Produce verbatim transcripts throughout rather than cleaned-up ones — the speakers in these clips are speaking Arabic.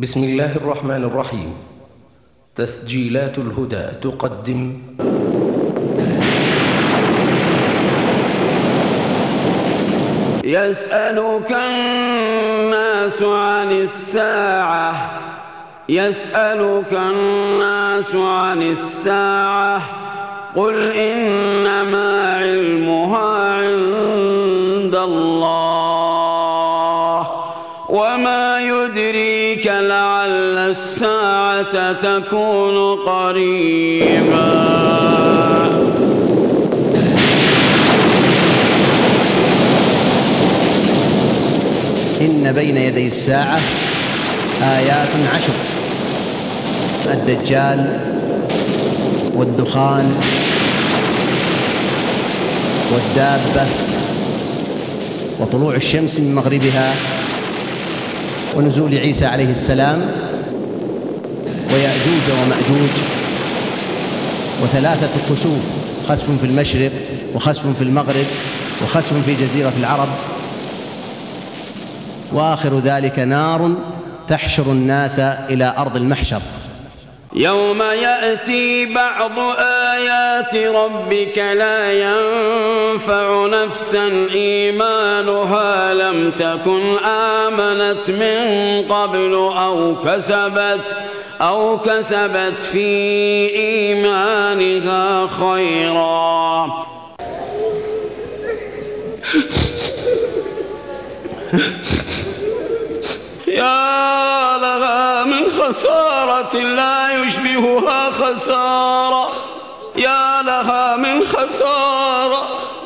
بسم الله الرحمن الرحيم. تسجيلات الهدى تقدم يسألك الناس عن الساعة يسألك الناس عن الساعة قل إنما علمها عند الله وما يدريك لعل الساعة تكون قريبا. إن بين يدي الساعة آيات عشر: الدجال والدخان والدابة وطلوع الشمس من مغربها ونزول عيسى عليه السلام ويأجوج ومأجوج وثلاثة خسوف: خسف في المشرق وخسف في المغرب وخسف في جزيرة العرب، وآخر ذلك نار تحشر الناس إلى أرض المحشر. يوم يأتي بعض آيات ربك لا ينفع نفسا إيمانها لم تكن آمنت من قبل أو كسبت أو كسبت في إيمانها خيرا. يا لها من خسارة لا يشبهها خسارة، يا لها من خسارة،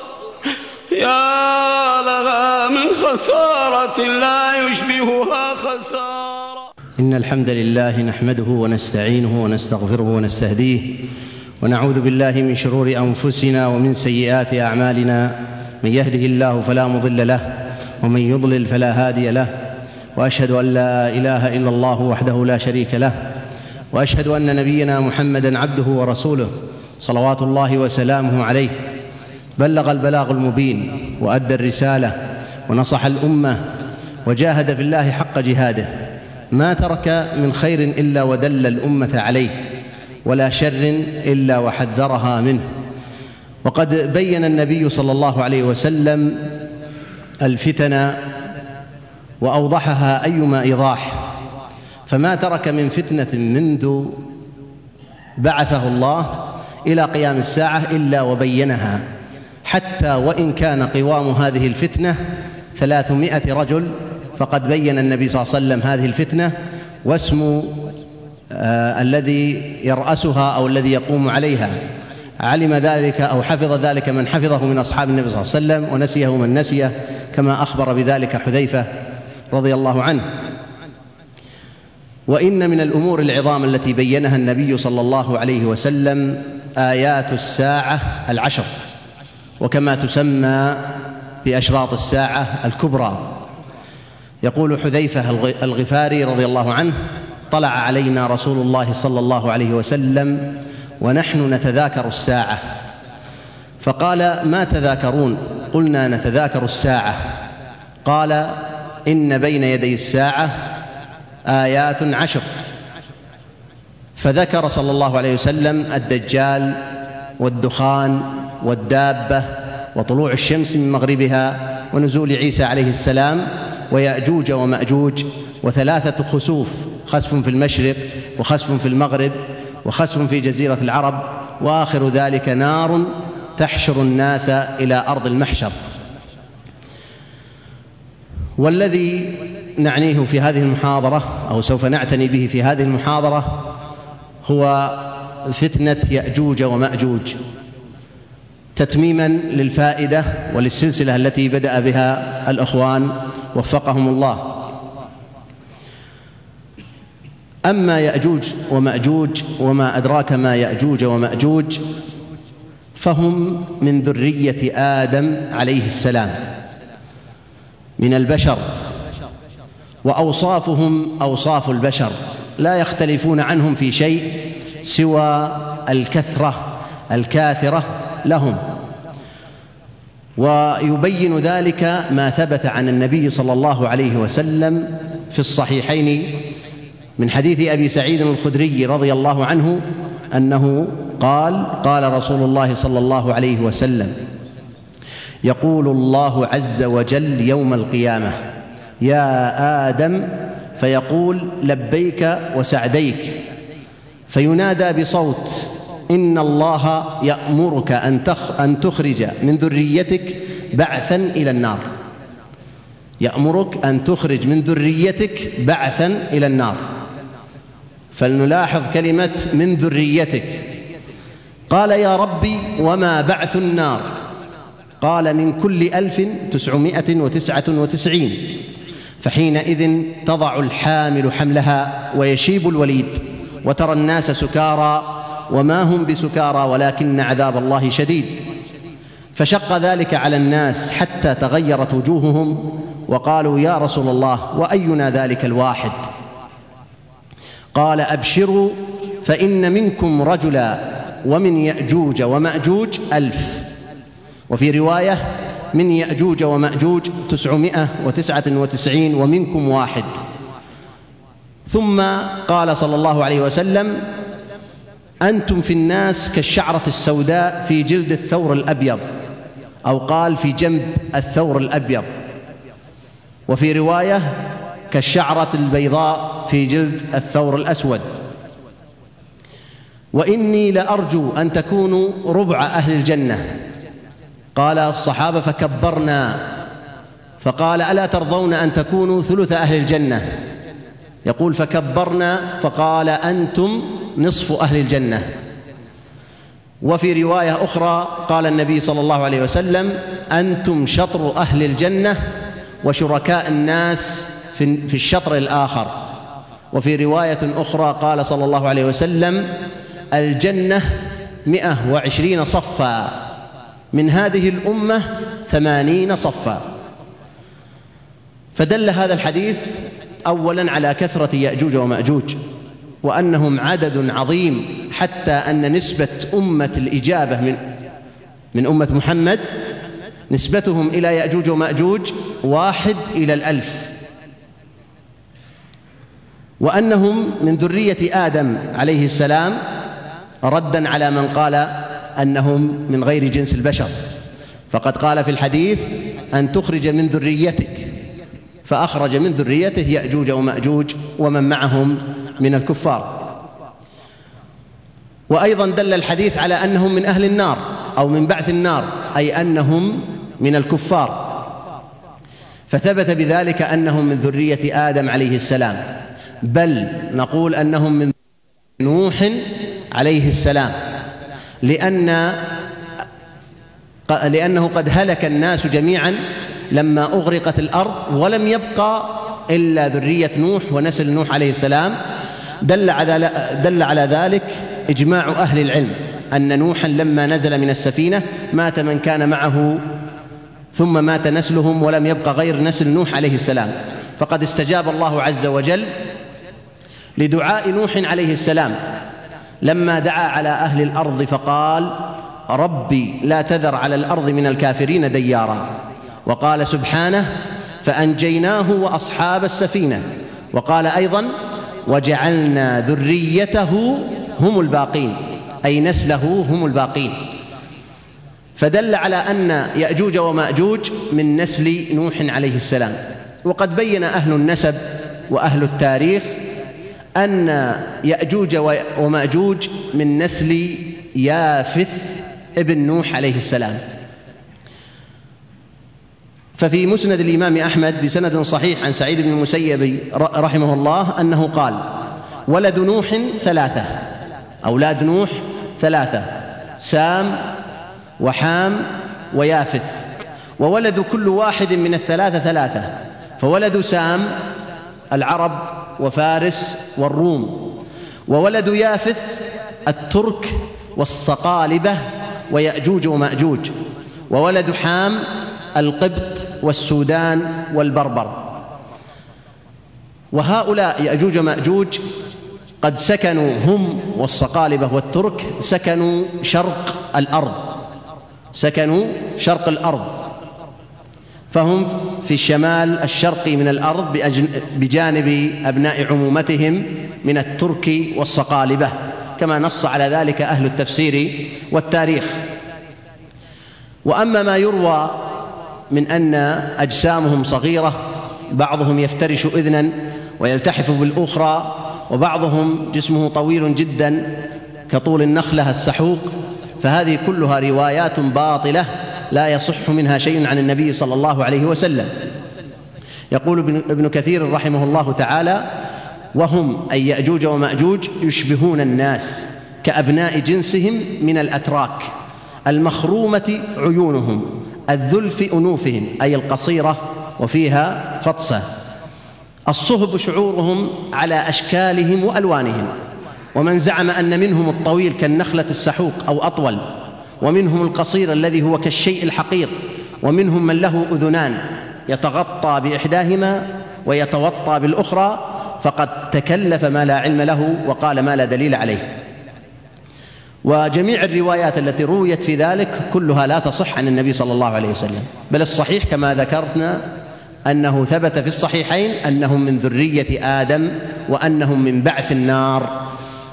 يا لها من خسارة لا يشبهها خسارة. إن الحمد لله نحمده ونستعينه ونستغفره ونستهديه ونعوذ بالله من شرور أنفسنا ومن سيئات أعمالنا، من يهده الله فلا مضل له ومن يضلل فلا هادي له، وأشهد أن لا إله إلا الله وحده لا شريك له، وأشهد أن نبينا محمدًا عبده ورسوله صلوات الله وسلامه عليه. بلغ البلاغ المبين وأدى الرسالة ونصح الأمة وجاهد في الله حق جهاده، ما ترك من خير إلا ودل الأمة عليه، ولا شر إلا وحذرها منه. وقد بين النبي صلى الله عليه وسلم الفتن وأوضحها أيما إيضاح، فما ترك من فتنة منذ بعثه الله إلى قيام الساعة إلا وبينها، حتى وإن كان قوام هذه الفتنة ثلاثمائة رجل فقد بين النبي صلى الله عليه وسلم هذه الفتنة واسم آه الذي يرأسها أو الذي يقوم عليها. علم ذلك أو حفظ ذلك من حفظه من أصحاب النبي صلى الله عليه وسلم، ونسيه من نسيه، كما أخبر بذلك حذيفة رضي الله عنه. وإن من الأمور العظام التي بينها النبي صلى الله عليه وسلم آيات الساعة العشر، وكما تسمى بأشراط الساعة الكبرى. يقول حذيفة الغفاري رضي الله عنه: طلع علينا رسول الله صلى الله عليه وسلم ونحن نتذاكر الساعة، فقال: ما تذاكرون؟ قلنا: نتذاكر الساعة. قال: إن بين يدي الساعة آيات عشر. فذكر صلى الله عليه وسلم الدجال والدخان والدابة وطلوع الشمس من مغربها ونزول عيسى عليه السلام ويأجوج ومأجوج وثلاثة خسوف: خسف في المشرق وخسف في المغرب وخسف في جزيرة العرب، وآخر ذلك نار تحشر الناس إلى أرض المحشر. والذي نعنيه في هذه المحاضرة أو سوف نعتني به في هذه المحاضرة هو فتنة يأجوج ومأجوج، تتميما للفائدة وللسلسلة التي بدأ بها الأخوان وفقهم الله. أما يأجوج ومأجوج وما أدراك ما يأجوج ومأجوج، فهم من ذرية آدم عليه السلام من البشر، وأوصافهم أوصاف البشر، لا يختلفون عنهم في شيء سوى الكثرة الكاثرة لهم. ويبين ذلك ما ثبت عن النبي صلى الله عليه وسلم في الصحيحين من حديث أبي سعيد الخدري رضي الله عنه أنه قال: قال رسول الله صلى الله عليه وسلم: يقول الله عز وجل يوم القيامة: يا آدم، فيقول: لبيك وسعديك، فينادى بصوت: إن الله يأمرك أن تخرج من ذريتك بعثا إلى النار. يأمرك أن تخرج من ذريتك بعثا إلى النار. فلنلاحظ كلمة من ذريتك. قال: يا ربي، وما بعث النار؟ قال: من كل ألف تسعمائة وتسعة وتسعين. فحينئذ تضع الحامل حملها ويشيب الوليد، وترى الناس سكارى وما هم بسكارى ولكن عذاب الله شديد. فشق ذلك على الناس حتى تغيرت وجوههم وقالوا: يا رسول الله، وأينا ذلك الواحد؟ قال: أبشروا، فإن منكم رجلا ومن يأجوج ومأجوج ألف. وفي رواية: من يأجوج ومأجوج تسعمائة وتسعة وتسعين ومنكم واحد. ثم قال صلى الله عليه وسلم: أنتم في الناس كالشعرة السوداء في جلد الثور الأبيض، أو قال في جنب الثور الأبيض. وفي رواية: كالشعرة البيضاء في جلد الثور الأسود. وإني لأرجو أن تكونوا ربع أهل الجنة. قال الصحابة: فكبرنا. فقال: ألا ترضون أن تكونوا ثلث أهل الجنة؟ يقول: فكبرنا. فقال: أنتم نصف أهل الجنة. وفي رواية أخرى قال النبي صلى الله عليه وسلم: أنتم شطر أهل الجنة وشركاء الناس في الشطر الآخر. وفي رواية أخرى قال صلى الله عليه وسلم: الجنة مئة وعشرين صفا، من هذه الأمة ثمانين صفا. فدل هذا الحديث أولا على كثرة يأجوج ومأجوج، وأنهم عدد عظيم، حتى أن نسبة أمة الإجابة من من أمة محمد نسبتهم إلى يأجوج ومأجوج واحد إلى الألف. وأنهم من ذرية آدم عليه السلام، ردا على من قال أنهم من غير جنس البشر، فقد قال في الحديث: أن تخرج من ذريتك، فأخرج من ذريته يأجوج ومأجوج ومن معهم من الكفار. وأيضا دل الحديث على أنهم من أهل النار أو من بعث النار، أي أنهم من الكفار، فثبت بذلك أنهم من ذرية آدم عليه السلام. بل نقول أنهم من نوح عليه السلام، لأن لأنه قد هلك الناس جميعا لما أغرقت الأرض، ولم يبقى إلا ذرية نوح ونسل نوح عليه السلام. دل على دل على ذلك إجماع أهل العلم أن نوحا لما نزل من السفينة مات من كان معه، ثم مات نسلهم ولم يبقى غير نسل نوح عليه السلام. فقد استجاب الله عز وجل لدعاء نوح عليه السلام لما دعا على أهل الأرض فقال: ربي لا تذر على الأرض من الكافرين ديارا. وقال سبحانه: فأنجيناه وأصحاب السفينة. وقال أيضا: وجعلنا ذريته هم الباقين، أي نسله هم الباقين. فدل على أن يأجوج ومأجوج من نسل نوح عليه السلام. وقد بين أهل النسب وأهل التاريخ أن يأجوج ومأجوج من نسل يافث ابن نوح عليه السلام. ففي مسند الإمام أحمد بسند صحيح عن سعيد بن المسيب رحمه الله أنه قال: ولد نوح ثلاثة، أولاد نوح ثلاثة: سام وحام ويافث. وولد كل واحد من الثلاثة ثلاثة، فولد سام العرب وفارس والروم، وولد يافث الترك والصقالبة ويأجوج ومأجوج، وولد حام القبط والسودان والبربر. وهؤلاء يأجوج ومأجوج قد سكنوا، هم والصقالبة والترك، سكنوا شرق الأرض، سكنوا شرق الأرض. فهم في الشمال الشرقي من الأرض بجانب أبناء عمومتهم من الترك والصقالبة، كما نص على ذلك أهل التفسير والتاريخ. وأما ما يروى من أن أجسامهم صغيرة، بعضهم يفترش إذنا ويلتحف بالأخرى، وبعضهم جسمه طويل جدا كطول النخلة السحوق، فهذه كلها روايات باطلة لا يصح منها شيء عن النبي صلى الله عليه وسلم. يقول ابن كثير رحمه الله تعالى: وهم أي يأجوج ومأجوج يشبهون الناس كأبناء جنسهم من الأتراك، المخرومة عيونهم، الذلف أنوفهم أي القصيرة وفيها فطسة، الصهب شعورهم على أشكالهم وألوانهم. ومن زعم أن منهم الطويل كالنخلة السحوق أو أطول، ومنهم القصير الذي هو كالشيء الحقير، ومنهم من له أذنان يتغطى بإحداهما ويتوطى بالأخرى، فقد تكلف ما لا علم له وقال ما لا دليل عليه. وجميع الروايات التي رويت في ذلك كلها لا تصح عن النبي صلى الله عليه وسلم، بل الصحيح كما ذكرنا أنه ثبت في الصحيحين أنهم من ذرية آدم وأنهم من بعث النار.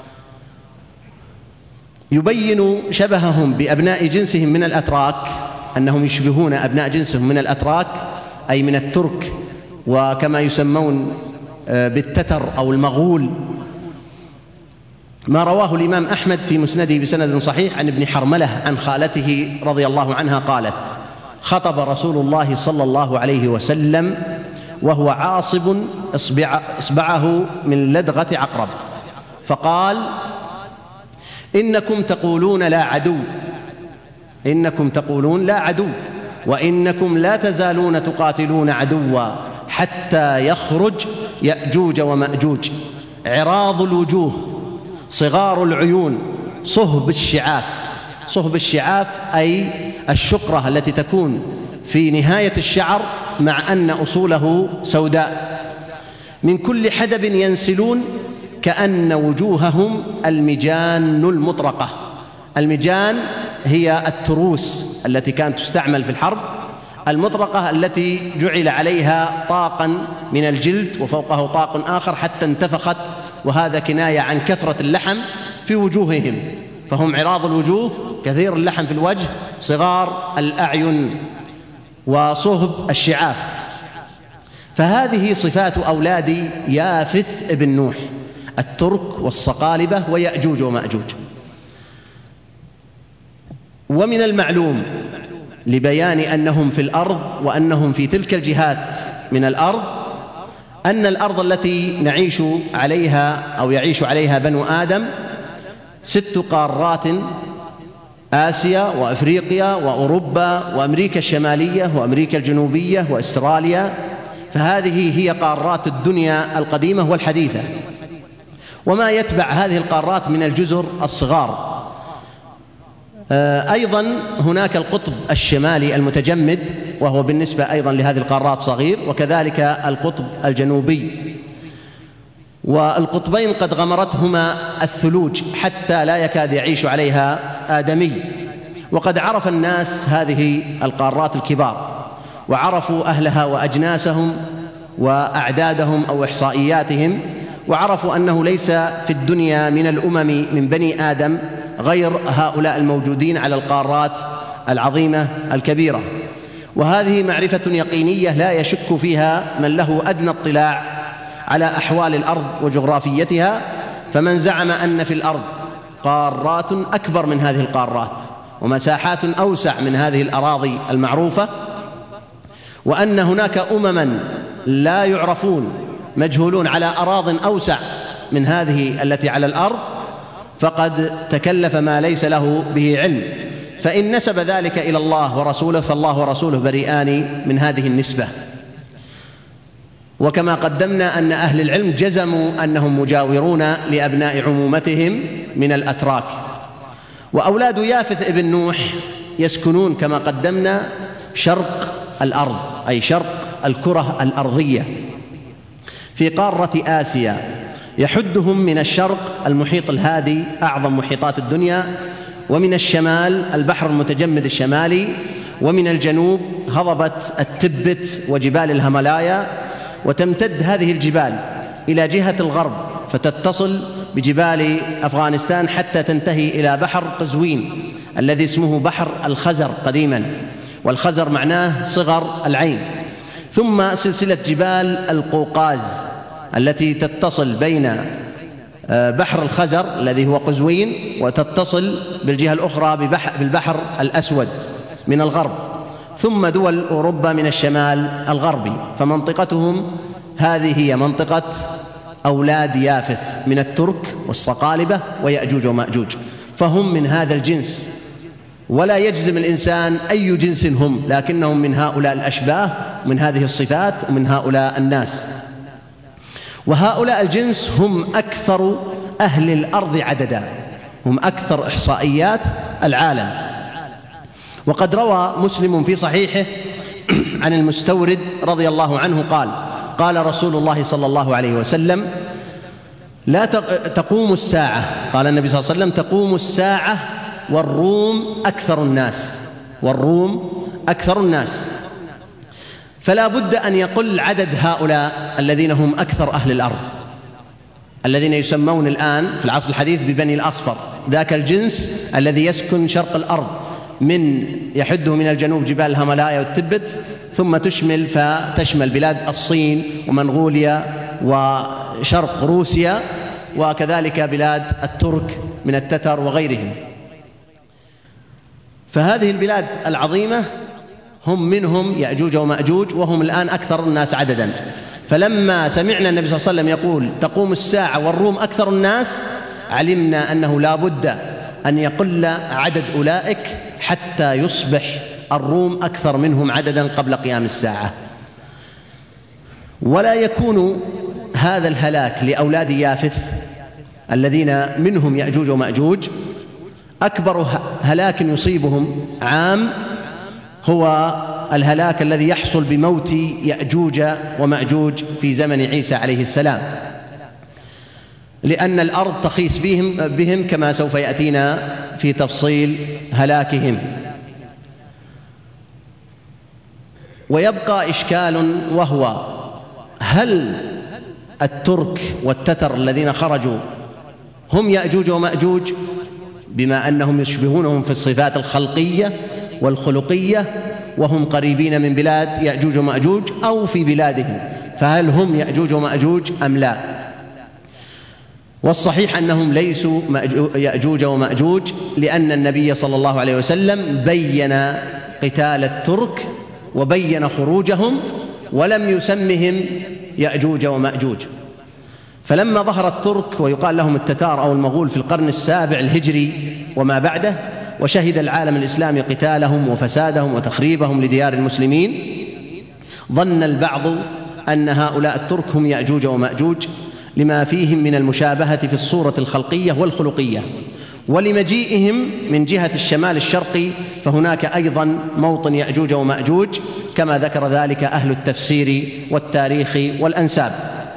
يبين شبههم بأبناء جنسهم من الأتراك، أنهم يشبهون أبناء جنسهم من الأتراك أي من الترك، وكما يسمون بالتتر أو المغول، ما رواه الإمام أحمد في مسنده بسند صحيح عن ابن حرملة عن خالته رضي الله عنها قالت: خطب رسول الله صلى الله عليه وسلم وهو عاصب إصبع إصبعه من لدغة عقرب، فقال: إنكم تقولون لا عدو، إنكم تقولون لا عدو، وإنكم لا تزالون تقاتلون عدوا حتى يخرج يأجوج ومأجوج، عراض الوجوه، صغار العيون، صهب الشعاف. صهب الشعاف أي الشقرة التي تكون في نهاية الشعر مع أن أصوله سوداء، من كل حدب ينسلون كأن وجوههم المجان المطرقة. المجان هي التروس التي كانت تستعمل في الحرب، المطرقة التي جعل عليها طاقا من الجلد وفوقه طاق آخر حتى انتفخت، وهذا كناية عن كثرة اللحم في وجوههم، فهم عراض الوجوه، كثير اللحم في الوجه، صغار الأعين، وصهب الشعاف. فهذه صفات أولاد يافث ابن نوح، الترك والصقالبة ويأجوج ومأجوج. ومن المعلوم لبيان أنهم في الأرض وأنهم في تلك الجهات من الأرض أن الأرض التي نعيش عليها أو يعيش عليها بنو آدم ست قارات: آسيا وأفريقيا وأوروبا وأمريكا الشمالية وأمريكا الجنوبية وأستراليا، فهذه هي قارات الدنيا القديمة والحديثة. وما يتبع هذه القارات من الجزر الصغار. أيضا هناك القطب الشمالي المتجمد، وهو بالنسبة أيضا لهذه القارات صغير، وكذلك القطب الجنوبي، والقطبين قد غمرتهما الثلوج حتى لا يكاد يعيش عليها آدمي. وقد عرف الناس هذه القارات الكبار، وعرفوا أهلها وأجناسهم وأعدادهم أو إحصائياتهم، وعرفوا أنه ليس في الدنيا من الأمم من بني آدم غير هؤلاء الموجودين على القارات العظيمة الكبيرة. وهذه معرفة يقينية لا يشك فيها من له أدنى اطلاع على أحوال الأرض وجغرافيتها. فمن زعم أن في الأرض قارات أكبر من هذه القارات ومساحات أوسع من هذه الأراضي المعروفة، وأن هناك أمما لا يعرفون مجهولون على أراض أوسع من هذه التي على الأرض، فقد تكلف ما ليس له به علم. فإن نسب ذلك إلى الله ورسوله فالله ورسوله بريئان من هذه النسبة. وكما قدمنا أن أهل العلم جزموا أنهم مجاورون لأبناء عمومتهم من الأتراك. وأولاد يافث ابن نوح يسكنون كما قدمنا شرق الأرض، أي شرق الكرة الأرضية، في قارة آسيا. يحدهم من الشرق المحيط الهادي أعظم محيطات الدنيا، ومن الشمال البحر المتجمد الشمالي، ومن الجنوب هضبة التبت وجبال الهيمالايا، وتمتد هذه الجبال إلى جهة الغرب فتتصل بجبال أفغانستان حتى تنتهي إلى بحر قزوين الذي اسمه بحر الخزر قديما، والخزر معناه صغر العين. ثم سلسلة جبال القوقاز التي تتصل بين بحر الخزر الذي هو قزوين وتتصل بالجهة الأخرى بالبحر الأسود من الغرب، ثم دول أوروبا من الشمال الغربي. فمنطقتهم هذه هي منطقة أولاد يافث من الترك والصقالبة ويأجوج ومأجوج، فهم من هذا الجنس، ولا يجزم الإنسان أي جنس هم، لكنهم من هؤلاء الأشباه، من هذه الصفات، ومن هؤلاء الناس. وهؤلاء الجنس هم أكثر أهل الأرض عددا، هم أكثر إحصائيات العالم. وقد روى مسلم في صحيحه عن المستورد رضي الله عنه قال: قال رسول الله صلى الله عليه وسلم: لا تقوم الساعة، قال النبي صلى الله عليه وسلم: تقوم الساعة والروم أكثر الناس، والروم أكثر الناس، فلا بد أن يقل عدد هؤلاء الذين هم أكثر أهل الأرض، الذين يسمون الآن في العصر الحديث ببني الأصفر، ذاك الجنس الذي يسكن شرق الأرض، من يحده من الجنوب جبال الهيمالايا والتبت، ثم تشمل فتشمل بلاد الصين ومنغوليا وشرق روسيا، وكذلك بلاد الترك من التتر وغيرهم. فهذه البلاد العظيمة هم منهم يأجوج ومأجوج، وهم الآن أكثر الناس عددا. فلما سمعنا النبي صلى الله عليه وسلم يقول: تقوم الساعة والروم أكثر الناس، علمنا أنه لا بد أن يقل عدد أولئك حتى يصبح الروم أكثر منهم عددا قبل قيام الساعة. ولا يكون هذا الهلاك لأولاد يافث الذين منهم يأجوج ومأجوج أكبر هلاك يصيبهم عام هو الهلاك الذي يحصل بموت يأجوج ومأجوج في زمن عيسى عليه السلام، لأن الأرض تخيس بهم, بهم كما سوف يأتينا في تفصيل هلاكهم. ويبقى إشكال، وهو: هل الترك والتتر الذين خرجوا هم يأجوج ومأجوج، بما أنهم يشبهونهم في الصفات الخلقية والخلقية وهم قريبين من بلاد يأجوج ومأجوج أو في بلادهم، فهل هم يأجوج ومأجوج أم لا؟ والصحيح أنهم ليسوا يأجوج ومأجوج، لأن النبي صلى الله عليه وسلم بين قتال الترك وبين خروجهم ولم يسمهم يأجوج ومأجوج. فلما ظهر الترك ويقال لهم التتار أو المغول في القرن السابع الهجري وما بعده، وشهد العالم الإسلامي قتالهم وفسادهم وتخريبهم لديار المسلمين، ظن البعض أن هؤلاء الترك هم يأجوج ومأجوج لما فيهم من المشابهة في الصورة الخلقية والخلقية، ولمجيئهم من جهة الشمال الشرقي، فهناك أيضا موطن يأجوج ومأجوج كما ذكر ذلك أهل التفسير والتاريخ والأنساب.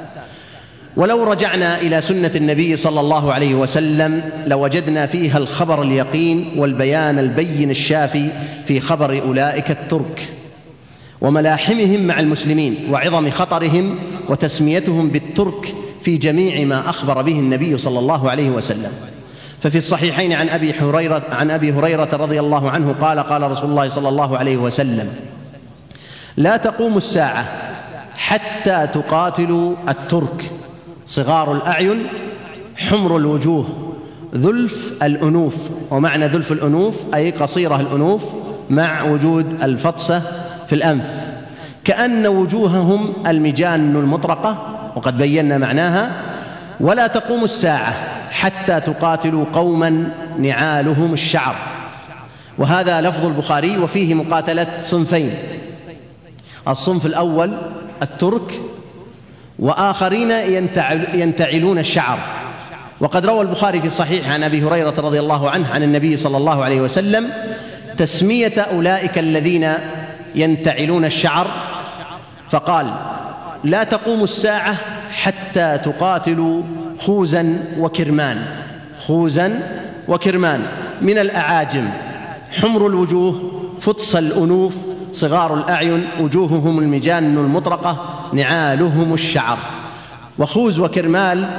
ولو رجعنا إلى سنة النبي صلى الله عليه وسلم لوجدنا فيها الخبر اليقين والبيان البين الشافي في خبر أولئك الترك وملاحمهم مع المسلمين وعظم خطرهم وتسميتهم بالترك في جميع ما أخبر به النبي صلى الله عليه وسلم. ففي الصحيحين عن أبي هريرة عن أبي هريرة رضي الله عنه قال: قال رسول الله صلى الله عليه وسلم: لا تقوم الساعة حتى تقاتلوا الترك صغار الأعين حمر الوجوه ذلف الأنوف. ومعنى ذلف الأنوف أي قصيرة الأنوف مع وجود الفطسة في الأنف، كأن وجوههم المجان المطرقة، وقد بينا معناها. ولا تقوم الساعة حتى تقاتلوا قوما نعالهم الشعر. وهذا لفظ البخاري، وفيه مقاتلة صنفين: الصنف الأول الترك، وآخرين ينتعلون الشعر. وقد روى البخاري في الصحيح عن أبي هريرة رضي الله عنه عن النبي صلى الله عليه وسلم تسمية أولئك الذين ينتعلون الشعر، فقال: لا تقوم الساعة حتى تقاتلوا خوزا وكرمان. خوزا وكرمان من الأعاجم، حمر الوجوه، فطس الأنوف، صغار الأعين، وجوههم المجان المطرقة، نعالهم الشعر. وخوز وكرمال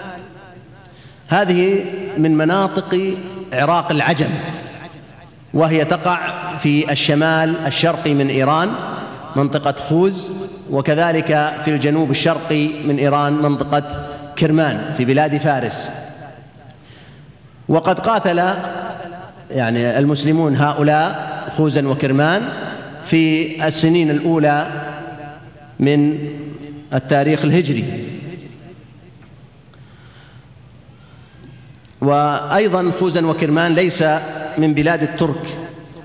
هذه من مناطق عراق العجم، وهي تقع في الشمال الشرقي من إيران منطقة خوز، وكذلك في الجنوب الشرقي من إيران منطقة كرمان في بلاد فارس. وقد قاتل يعني المسلمون هؤلاء خوزا وكرمان في السنين الأولى من التاريخ الهجري. وأيضا خوزا وكرمان ليس من بلاد الترك،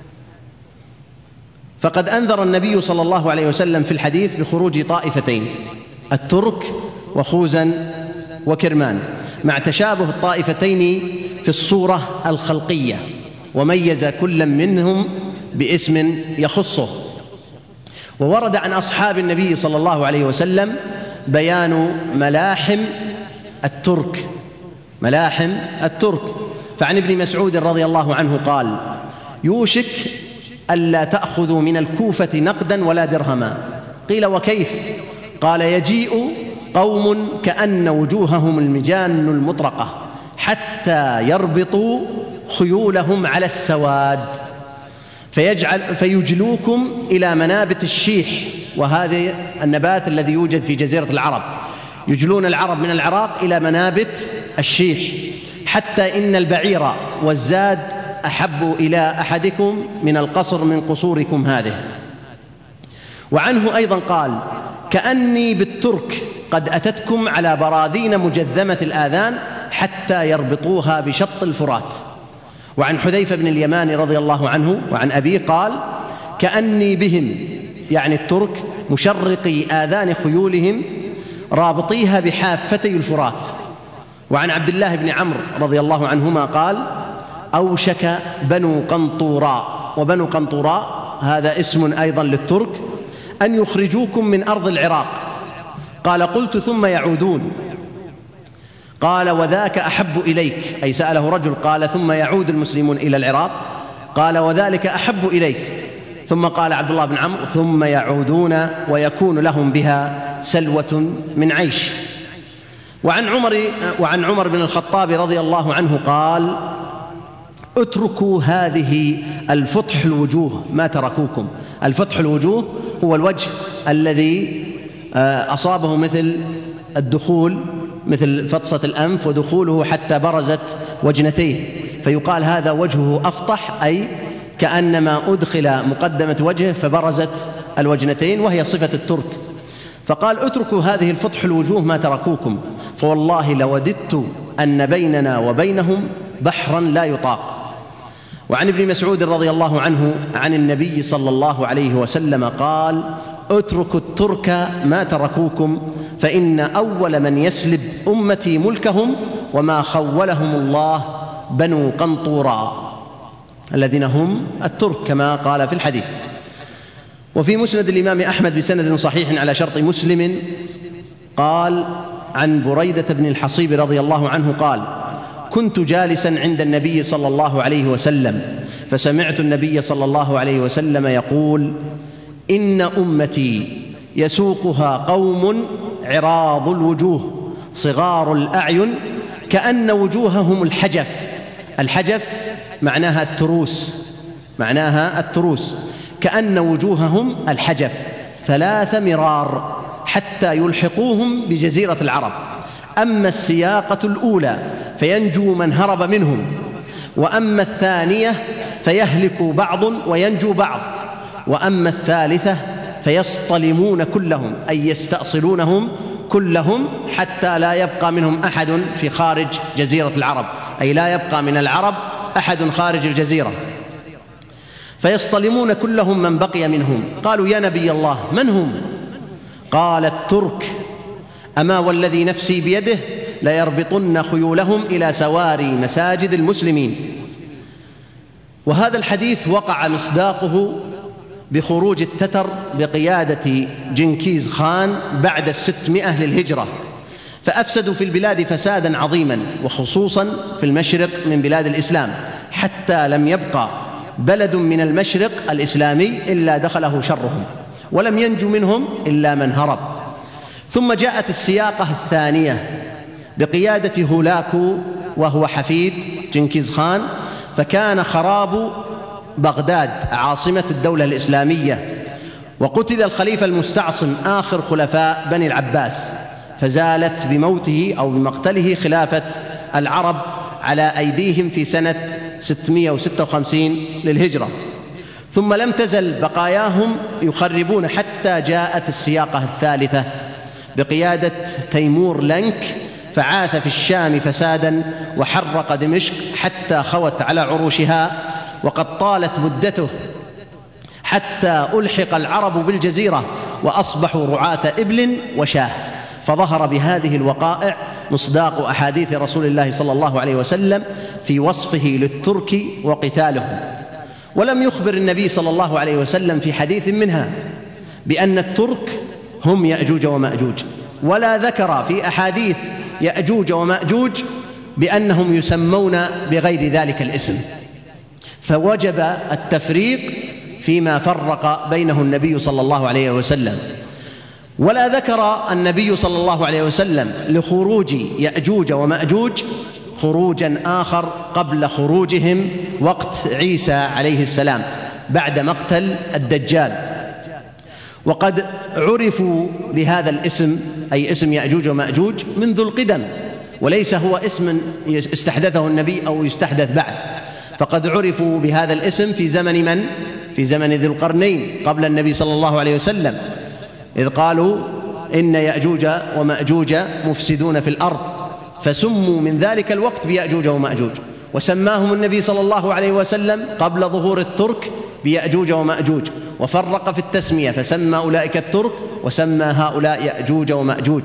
فقد أنذر النبي صلى الله عليه وسلم في الحديث بخروج طائفتين، الترك وخوزا وكرمان، مع تشابه الطائفتين في الصورة الخلقية، وميز كل منهم باسم يخصه. وورد عن أصحاب النبي صلى الله عليه وسلم بيان ملاحم الترك ملاحم الترك فعن ابن مسعود رضي الله عنه قال: يوشك ألا تأخذوا من الكوفة نقدا ولا درهما. قيل: وكيف؟ قال: يجيء قوم كأن وجوههم المجان المطرقة حتى يربطوا خيولهم على السواد فيجعل فيجلوكم إلى منابت الشيح، وهذا النبات الذي يوجد في جزيرة العرب، يجلون العرب من العراق إلى منابت الشيح، حتى إن البعير والزاد أحب إلى أحدكم من القصر من قصوركم هذه. وعنه أيضا قال: كأني بالترك قد أتتكم على براذين مجذمة الآذان حتى يربطوها بشط الفرات. وعن حذيفة بن اليمان رضي الله عنه وعن أبيه قال: كأني بهم، يعني الترك، مشرقي آذان خيولهم رابطيها بحافتي الفرات. وعن عبد الله بن عمرو رضي الله عنهما قال: أوشك بنو قنطوراء، وبنو قنطوراء هذا اسم أيضا للترك، أن يخرجوكم من أرض العراق. قال: قلت: ثم يعودون؟ قال: وذاك أحب إليك، أي سأله رجل قال: ثم يعود المسلمون إلى العراق؟ قال: وذلك أحب إليك. ثم قال عبد الله بن عمرو: ثم يعودون ويكون لهم بها سلوة من عيش. وعن عمر, وعن عمر بن الخطاب رضي الله عنه قال: اتركوا هذه الفتح الوجوه ما تركوكم. الفتح الوجوه هو الوجه الذي أصابه مثل الدخول، مثل فطسة الأنف ودخوله حتى برزت وجنتيه، فيقال هذا وجهه أفطح، أي كأنما أدخل مقدمة وجهه فبرزت الوجنتين، وهي صفة الترك. فقال: اتركوا هذه الفتح الوجوه ما تركوكم، فوالله لوددت أن بيننا وبينهم بحرا لا يطاق. وعن ابن مسعود رضي الله عنه عن النبي صلى الله عليه وسلم قال: اتركوا الترك ما تركوكم، فإن أول من يسلب أمتي ملكهم وما خولهم الله بنو قنطوراء، الذين هم الترك كما قال في الحديث. وفي مسند الإمام أحمد بسند صحيح على شرط مسلم قال عن بريدة بن الحصيب رضي الله عنه قال: كنت جالسا عند النبي صلى الله عليه وسلم فسمعت النبي صلى الله عليه وسلم يقول: إن أمتي يسوقها قوم عراض الوجوه صغار الأعين كأن وجوههم الحجف. الحجف معناها التروس، معناها التروس كأن وجوههم الحجف ثلاث مرار حتى يلحقوهم بجزيرة العرب. أما السياقة الأولى فينجو من هرب منهم، وأما الثانية فيهلك بعض وينجو بعض، وأما الثالثة فيصطلمون كلهم، أي يستأصلونهم كلهم حتى لا يبقى منهم أحد في خارج جزيرة العرب، أي لا يبقى من العرب أحد خارج الجزيرة، فيصطلمون كلهم من بقي منهم. قالوا: يا نبي الله من هم؟ قال: الترك، أما والذي نفسي بيده ليربطن خيولهم إلى سواري مساجد المسلمين. وهذا الحديث وقع مصداقه بخروج التتر بقيادة جنكيز خان بعد الستمائة للهجرة، فأفسدوا في البلاد فسادا عظيما، وخصوصا في المشرق من بلاد الإسلام، حتى لم يبقى بلد من المشرق الإسلامي إلا دخله شرهم، ولم ينجو منهم إلا من هرب. ثم جاءت السياقة الثانية بقيادة هولاكو وهو حفيد جنكيز خان، فكان خراب بغداد عاصمة الدولة الإسلامية، وقتل الخليفة المستعصم آخر خلفاء بني العباس، فزالت بموته أو بمقتله خلافة العرب على أيديهم في سنة ستمائة وستة وخمسين للهجرة. ثم لم تزل بقاياهم يخربون حتى جاءت السياقة الثالثة بقيادة تيمور لنك، فعاث في الشام فسادا وحرق دمشق حتى خوت على عروشها، وقد طالت مدته حتى ألحق العرب بالجزيرة وأصبحوا رعاة إبل وشاه. فظهر بهذه الوقائع مصداق أحاديث رسول الله صلى الله عليه وسلم في وصفه للترك وقتالهم. ولم يخبر النبي صلى الله عليه وسلم في حديث منها بأن الترك هم يأجوج ومأجوج، ولا ذكر في أحاديث يأجوج ومأجوج بأنهم يسمون بغير ذلك الاسم، فوجب التفريق فيما فرق بينه النبي صلى الله عليه وسلم. ولا ذكر النبي صلى الله عليه وسلم لخروج يأجوج ومأجوج خروجا آخر قبل خروجهم وقت عيسى عليه السلام بعد مقتل الدجال، وقد عرفوا بهذا الاسم أي اسم يأجوج ومأجوج منذ القدم، وليس هو اسم استحدثه النبي أو يستحدث بعد، فقد عرفوا بهذا الاسم في زمن من؟ في زمن ذي القرنين قبل النبي صلى الله عليه وسلم، إذ قالوا إن يأجوج ومأجوج مفسدون في الأرض، فسموا من ذلك الوقت بيأجوج ومأجوج، وسماهم النبي صلى الله عليه وسلم قبل ظهور الترك بيأجوج ومأجوج، وفرق في التسمية فسمى أولئك الترك وسمى هؤلاء يأجوج ومأجوج.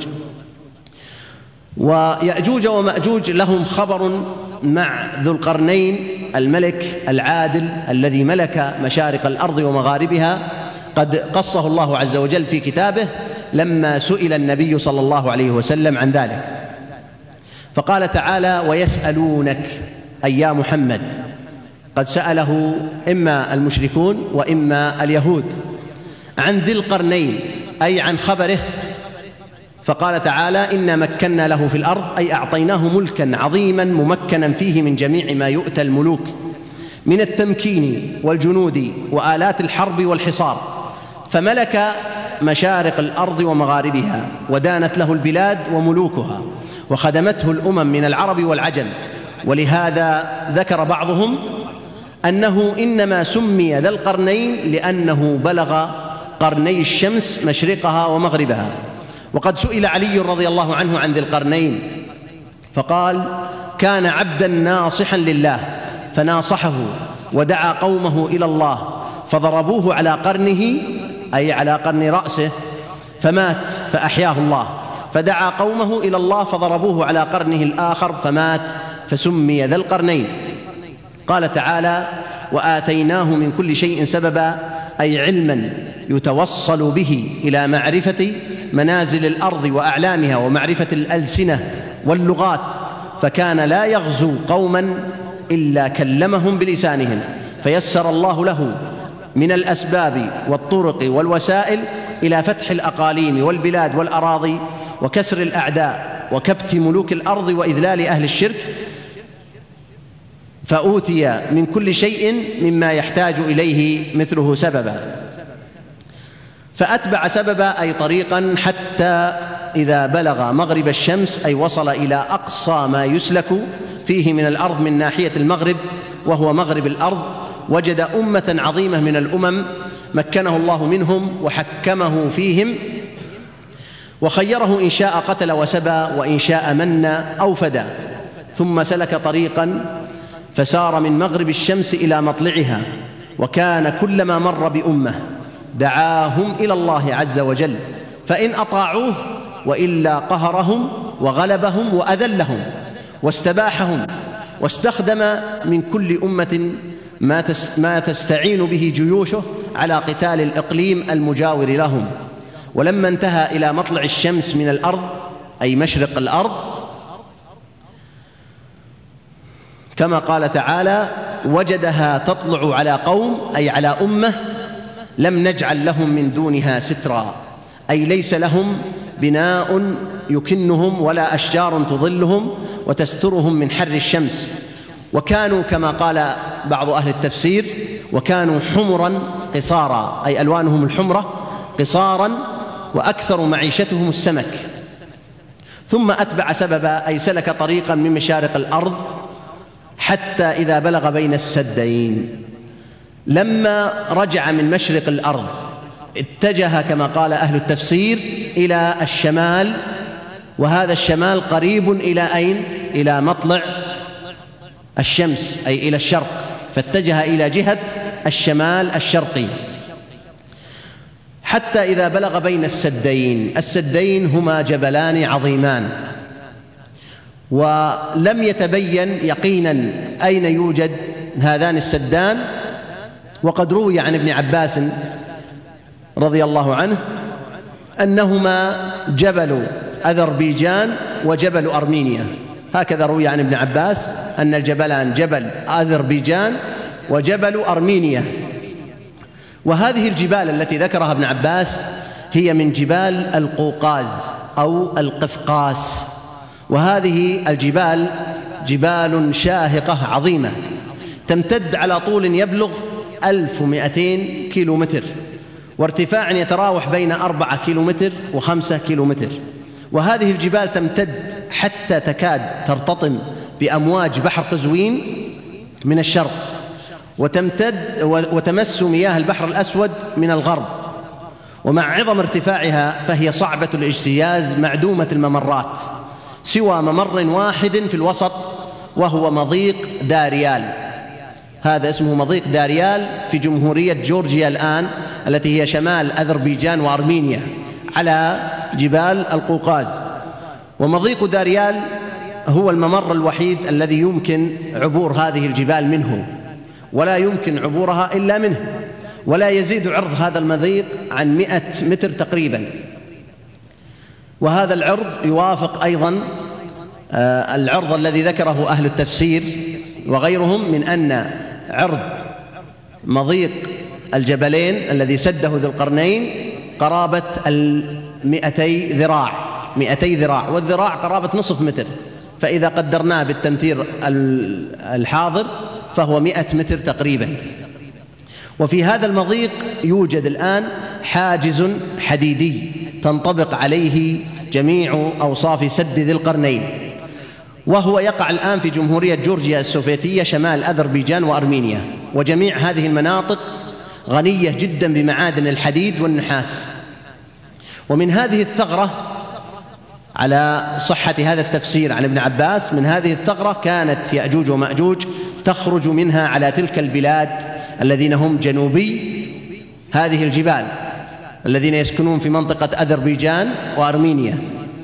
ويأجوج ومأجوج لهم خبر مع ذو القرنين الملك العادل الذي ملك مشارق الأرض ومغاربها، قد قصه الله عز وجل في كتابه لما سئل النبي صلى الله عليه وسلم عن ذلك، فقال تعالى: ويسألونك أي يا محمد. قد سأله إما المشركون وإما اليهود عن ذي القرنين أي عن خبره، فقال تعالى: إنا مكنا له في الأرض أي أعطيناه ملكا عظيما ممكنا فيه من جميع ما يؤتى الملوك من التمكين والجنود وآلات الحرب والحصار، فملك مشارق الأرض ومغاربها، ودانت له البلاد وملوكها، وخدمته الأمم من العرب والعجم. ولهذا ذكر بعضهم أنه إنما سمي ذا القرنين لأنه بلغ قرني الشمس مشرقها ومغربها. وقد سئل علي رضي الله عنه عن ذي القرنين فقال: كان عبدا ناصحا لله فناصحه ودعا قومه إلى الله فضربوه على قرنه أي على قرن رأسه فمات فأحياه الله، فدعا قومه إلى الله فضربوه على قرنه الآخر فمات فسمي ذا القرنين. قال تعالى: وآتيناه من كل شيء سببا أي علما يتوصل به إلى معرفة منازل الأرض وأعلامها ومعرفة الألسنة واللغات، فكان لا يغزو قوما إلا كلمهم بلسانهم، فيسر الله له من الأسباب والطرق والوسائل إلى فتح الأقاليم والبلاد والأراضي وكسر الأعداء وكبت ملوك الأرض وإذلال أهل الشرك، فأوتي من كل شيء مما يحتاج إليه مثله سببا، فأتبع سببا أي طريقا حتى إذا بلغ مغرب الشمس أي وصل إلى أقصى ما يسلك فيه من الأرض من ناحية المغرب وهو مغرب الأرض، وجد أمة عظيمة من الأمم مكنه الله منهم وحكمه فيهم، وخيره إن شاء قتل وسبى وإن شاء من أو فدى. ثم سلك طريقا فسار من مغرب الشمس إلى مطلعها، وكان كلما مر بأمة دعاهم إلى الله عز وجل، فإن أطاعوه وإلا قهرهم وغلبهم وأذلهم واستباحهم، واستخدم من كل أمة ما تستعين به جيوشه على قتال الإقليم المجاور لهم. ولما انتهى إلى مطلع الشمس من الأرض أي مشرق الأرض كما قال تعالى: وجدها تطلع على قوم أي على أمة لم نجعل لهم من دونها سترا، أي ليس لهم بناء يكنهم ولا أشجار تظلهم وتسترهم من حر الشمس، وكانوا كما قال بعض أهل التفسير وكانوا حمرا قصارا، أي ألوانهم الحمرة قصارا، وأكثر معيشتهم السمك. ثم أتبع سببا، أي سلك طريقا من مشارق الأرض حتى إذا بلغ بين السدين. لما رجع من مشرق الأرض اتجه كما قال أهل التفسير إلى الشمال، وهذا الشمال قريب إلى أين؟ إلى مطلع الشمس، أي إلى الشرق، فاتجه إلى جهة الشمال الشرقي حتى إذا بلغ بين السدين. السدين هما جبلان عظيمان، ولم يتبين يقينا أين يوجد هذان السدان، وقد روي عن ابن عباس رضي الله عنه أنهما جبل أذربيجان وجبل أرمينيا، هكذا روي عن ابن عباس أن الجبلان جبل أذربيجان وجبل أرمينيا. وهذه الجبال التي ذكرها ابن عباس هي من جبال القوقاز أو القفقاس، وهذه الجبال جبال شاهقة عظيمة تمتد على طول يبلغ ألف ومئتين كيلو متر، وارتفاع يتراوح بين أربعة كيلو متر وخمسة كيلو متر. وهذه الجبال تمتد حتى تكاد ترتطم بأمواج بحر قزوين من الشرق، وتمتد وتمس مياه البحر الأسود من الغرب. ومع عظم ارتفاعها فهي صعبة الاجتياز معدومة الممرات، سوى ممر واحد في الوسط وهو مضيق داريال، هذا اسمه مضيق داريال في جمهورية جورجيا الآن التي هي شمال أذربيجان وأرمينيا على جبال القوقاز. ومضيق داريال هو الممر الوحيد الذي يمكن عبور هذه الجبال منه، ولا يمكن عبورها إلا منه، ولا يزيد عرض هذا المضيق عن مئة متر تقريبا. وهذا العرض يوافق أيضا العرض الذي ذكره أهل التفسير وغيرهم من أن عرض مضيق الجبلين الذي سده ذو القرنين قرابة المئتي ذراع مئتي ذراع، والذراع قرابة نصف متر، فإذا قدرناه بالتمتير الحاضر فهو مئة متر تقريبا. وفي هذا المضيق يوجد الآن حاجز حديدي تنطبق عليه جميع أوصاف سد ذي القرنين، وهو يقع الآن في جمهورية جورجيا السوفيتية شمال أذربيجان وأرمينيا. وجميع هذه المناطق غنية جدا بمعادن الحديد والنحاس. ومن هذه الثغرة، على صحة هذا التفسير عن ابن عباس، من هذه الثغرة كانت يأجوج ومأجوج تخرج منها على تلك البلاد الذين هم جنوبي هذه الجبال، الذين يسكنون في منطقة أذربيجان وأرمينيا،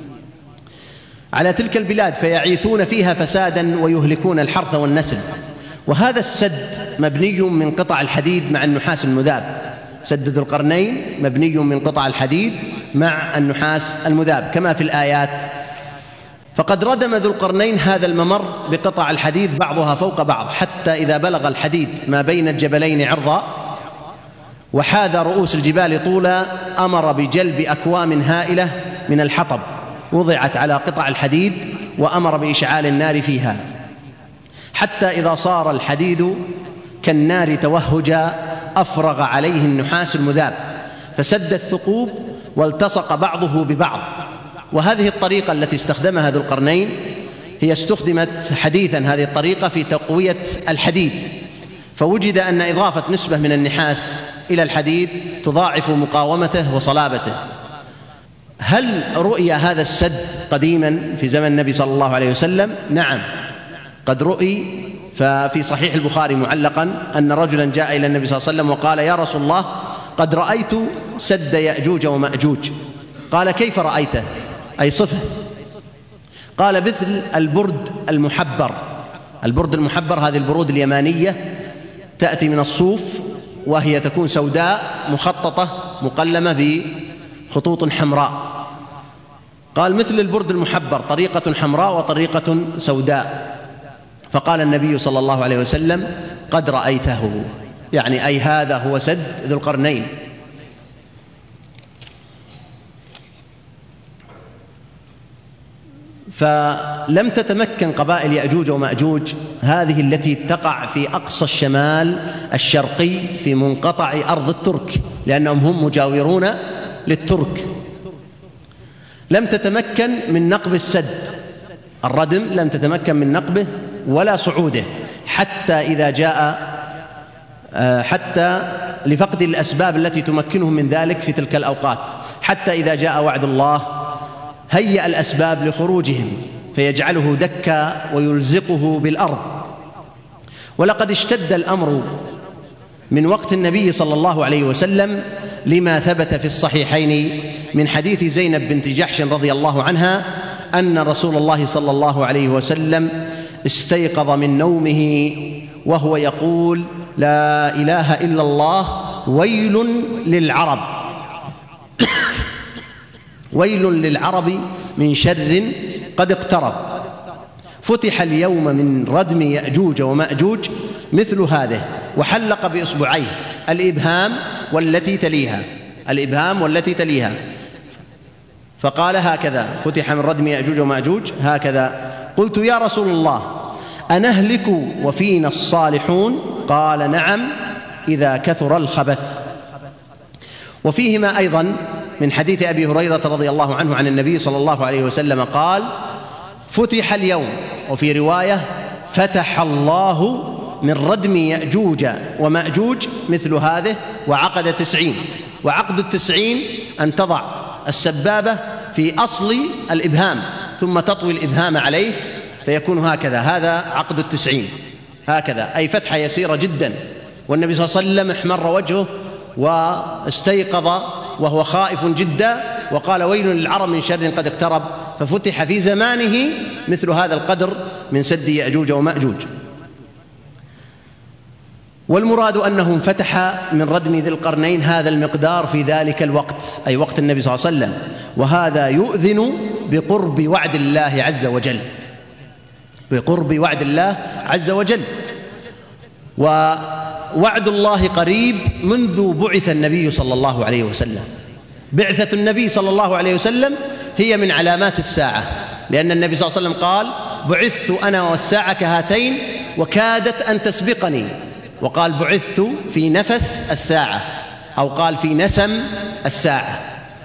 على تلك البلاد، فيعيثون فيها فسادا ويهلكون الحرث والنسل. وهذا السد مبني من قطع الحديد مع النحاس المذاب، سد ذو القرنين مبني من قطع الحديد مع النحاس المذاب كما في الآيات. فقد ردم ذو القرنين هذا الممر بقطع الحديد بعضها فوق بعض، حتى إذا بلغ الحديد ما بين الجبلين عرضا وحاذى رؤوس الجبال طولا، أمر بجلب أكوام هائلة من الحطب وضعت على قطع الحديد، وأمر بإشعال النار فيها، حتى إذا صار الحديد كالنار توهجا أفرغ عليه النحاس المذاب فسد الثقوب والتصق بعضه ببعض. وهذه الطريقة التي استخدمها ذو القرنين هي استخدمت حديثا، هذه الطريقة في تقوية الحديد، فوجد أن إضافة نسبة من النحاس إلى الحديد تضاعف مقاومته وصلابته. هل رؤي هذا السد قديما في زمن النبي صلى الله عليه وسلم؟ نعم، قد رؤي. ففي صحيح البخاري معلقا أن رجلا جاء إلى النبي صلى الله عليه وسلم وقال: يا رسول الله، قد رأيت سد يأجوج ومأجوج. قال: كيف رأيته؟ أي صفه. قال: مثل البرد المحبر. البرد المحبر هذه البرود اليمانية تأتي من الصوف، وهي تكون سوداء مخططة مقلمة بخطوط حمراء. قال: مثل البرد المحبر، طريقة حمراء وطريقة سوداء. فقال النبي صلى الله عليه وسلم: قد رأيته، يعني أي هذا هو سد ذو القرنين. فلم تتمكن قبائل يأجوج ومأجوج هذه التي تقع في أقصى الشمال الشرقي في منقطع أرض الترك، لأنهم هم مجاورون للترك، لم تتمكن من نقب السد الردم، لم تتمكن من نقبه ولا صعوده، حتى إذا جاء حتى لفقد الأسباب التي تمكنهم من ذلك في تلك الأوقات، حتى إذا جاء وعد الله هيأ الأسباب لخروجهم فيجعله دكا ويلزقه بالأرض. ولقد اشتد الأمر من وقت النبي صلى الله عليه وسلم، لما ثبت في الصحيحين من حديث زينب بنت جحش رضي الله عنها أن رسول الله صلى الله عليه وسلم استيقظ من نومه وهو يقول: لا إله إلا الله، ويل للعرب ويل للعرب من شر قد اقترب، فتح اليوم من ردم يأجوج ومأجوج مثل هذه، وحلق بإصبعيه الإبهام والتي تليها الإبهام والتي تليها فقال هكذا: فتح من ردم يأجوج ومأجوج هكذا. قلت: يا رسول الله، أنهلك وفينا الصالحون؟ قال: نعم، إذا كثر الخبث. وفيهما أيضا من حديث أبي هريرة رضي الله عنه عن النبي صلى الله عليه وسلم قال: فتح اليوم، وفي رواية: فتح الله من ردم يأجوج ومأجوج مثل هذه، وعقد تسعين. وعقد التسعين أن تضع السبابة في أصل الإبهام ثم تطوي الإبهام عليه فيكون هكذا، هذا عقد التسعين هكذا، أي فتحة يسيرة جدا. والنبي صلى الله عليه وسلم احمر وجهه واستيقظ وهو خائف جدا، وقال: ويل للعرب من شر قد اقترب، ففتح في زمانه مثل هذا القدر من سد يأجوج ومأجوج. والمراد أنه فتح من ردم ذي القرنين هذا المقدار في ذلك الوقت، أي وقت النبي صلى الله عليه وسلم، وهذا يؤذن بقرب وعد الله عز وجل بقرب وعد الله عز وجل. ووعد الله قريب منذ بعث النبي صلى الله عليه وسلم. بعثة النبي صلى الله عليه وسلم هي من علامات الساعة، لأن النبي صلى الله عليه وسلم قال: بعثت أنا والساعة كهاتين وكادت أن تسبقني، وقال: بعثت في نفس الساعة، أو قال في نسم الساعة.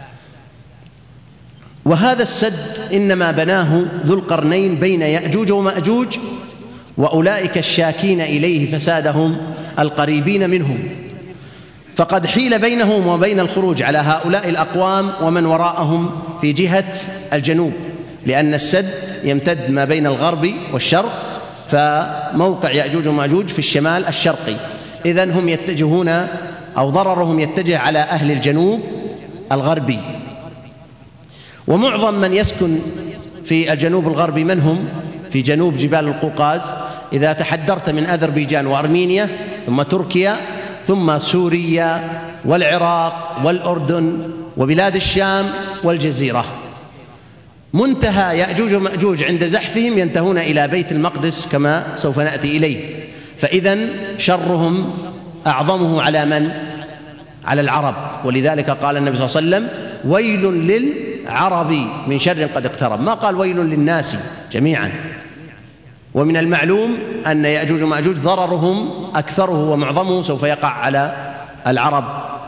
وهذا السد إنما بناه ذو القرنين بين يأجوج ومأجوج وأولئك الشاكين إليه فسادهم القريبين منهم، فقد حيل بينهم وبين الخروج على هؤلاء الأقوام ومن وراءهم في جهة الجنوب، لأن السد يمتد ما بين الغرب والشرق، فموقع يأجوج ومأجوج في الشمال الشرقي، إذن هم يتجهون أو ضررهم يتجه على أهل الجنوب الغربي. ومعظم من يسكن في الجنوب الغربي من هم؟ في جنوب جبال القوقاز، إذا تحدرت من أذربيجان وأرمينيا ثم تركيا ثم سوريا والعراق والأردن وبلاد الشام والجزيرة، منتهى يأجوج ومأجوج عند زحفهم ينتهون إلى بيت المقدس كما سوف نأتي إليه. فإذن شرهم أعظمه على من؟ على العرب. ولذلك قال النبي صلى الله عليه وسلم: ويل للعرب من شر قد اقترب، ما قال ويل للناس جميعا. ومن المعلوم أن يأجوج ومأجوج ضررهم أكثره ومعظمه سوف يقع على العرب،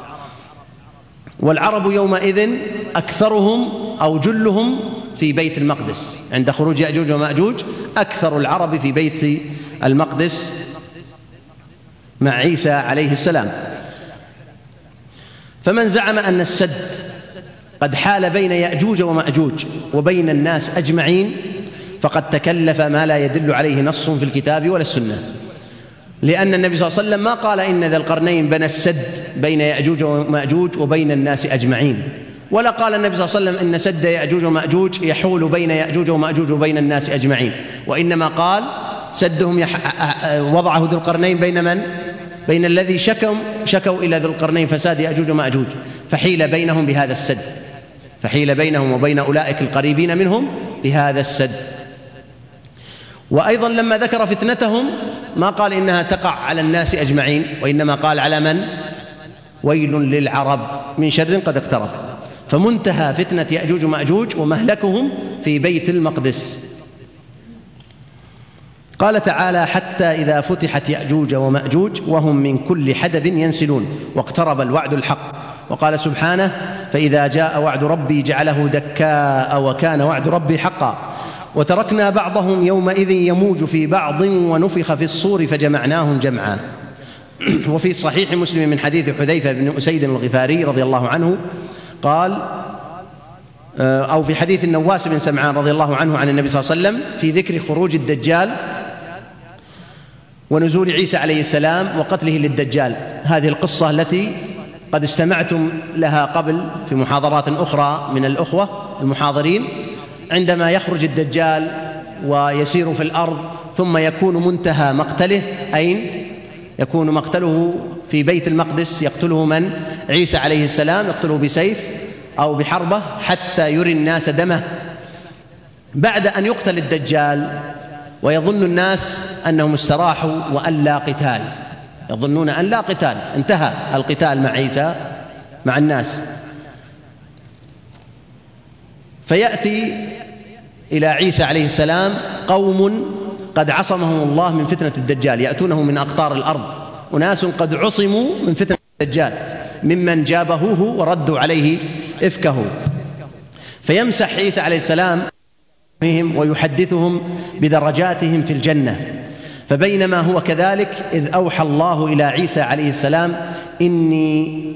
والعرب يومئذ أكثرهم أو جلهم في بيت المقدس. عند خروج يأجوج ومأجوج أكثر العرب في بيت المقدس مع عيسى عليه السلام. فمن زعم أن السد قد حال بين يأجوج ومأجوج وبين الناس أجمعين فقد تكلف ما لا يدل عليه نص في الكتاب ولا السنة، لأن النبي صلى الله عليه وسلم ما قال إن ذا القرنين بنى السد بين يأجوج ومأجوج وبين الناس أجمعين، ولا قال النبي صلى الله عليه وسلم إن سد يأجوج ومأجوج يحول بين يأجوج ومأجوج وبين الناس أجمعين، وإنما قال سدهم يح... وضعه ذو القرنين بين من؟ بين الذي شكوا شكوا إلى ذو القرنين فساد يأجوج ومأجوج، فحيل بينهم بهذا السد، فحيل بينهم وبين أولئك القريبين منهم بهذا السد. وأيضا لما ذكر فتنتهم ما قال إنها تقع على الناس أجمعين، وإنما قال على من؟ ويل للعرب من شر قد اقترب. فمنتهى فتنة يأجوج ومأجوج ومهلكهم في بيت المقدس. قال تعالى: حتى إذا فتحت يأجوج ومأجوج وهم من كل حدب ينسلون واقترب الوعد الحق. وقال سبحانه: فإذا جاء وعد ربي جعله دكاء وكان وعد ربي حقا. وتركنا بعضهم يومئذ يموج في بعض ونفخ في الصور فجمعناهم جمعا. وفي صحيح مسلم من حديث حذيفة بن أسيد الغفاري رضي الله عنه قال، أو في حديث النواس بن سمعان رضي الله عنه عن النبي صلى الله عليه وسلم في ذكر خروج الدجال ونزول عيسى عليه السلام وقتله للدجال، هذه القصة التي قد استمعتم لها قبل في محاضرات أخرى من الأخوة المحاضرين، عندما يخرج الدجال ويسير في الأرض ثم يكون منتهى مقتله أين؟ يكون مقتله في بيت المقدس. يقتله من؟ عيسى عليه السلام، يقتله بسيف أو بحربة حتى يري الناس دمه. بعد أن يقتل الدجال ويظن الناس أنهم استراحوا وأن لا قتال، يظنون أن لا قتال، انتهى القتال مع عيسى مع الناس، فيأتي إلى عيسى عليه السلام قوم قد عصمهم الله من فتنة الدجال، يأتونه من أقطار الأرض، أناس قد عصموا من فتنة الدجال ممن جابهوه وردوا عليه إفكه. فيمسح عيسى عليه السلام فيهم ويحدثهم بدرجاتهم في الجنة. فبينما هو كذلك إذ أوحى الله إلى عيسى عليه السلام: إني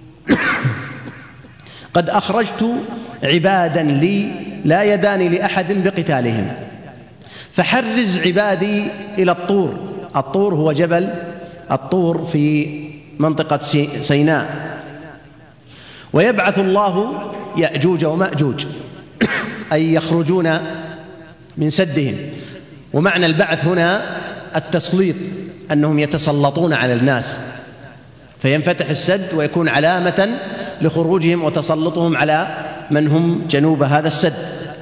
قد أخرجت عبادا لي لا يداني لأحد بقتالهم، فحرز عبادي إلى الطور. الطور هو جبل الطور في منطقة سيناء. ويبعث الله يأجوج ومأجوج أي يخرجون من سدهم. ومعنى البعث هنا التسليط، أنهم يتسلطون على الناس، فينفتح السد ويكون علامة لخروجهم وتسلطهم على من هم جنوب هذا السد.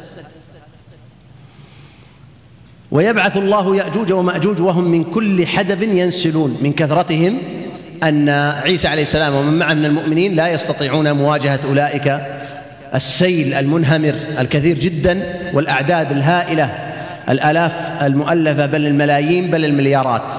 ويبعث الله يأجوج ومأجوج وهم من كل حدب ينسلون، من كثرتهم أن عيسى عليه السلام ومن معه من المؤمنين لا يستطيعون مواجهة أولئك السيل المنهمر الكثير جدا والأعداد الهائلة، الآلاف المؤلفة بل الملايين بل المليارات.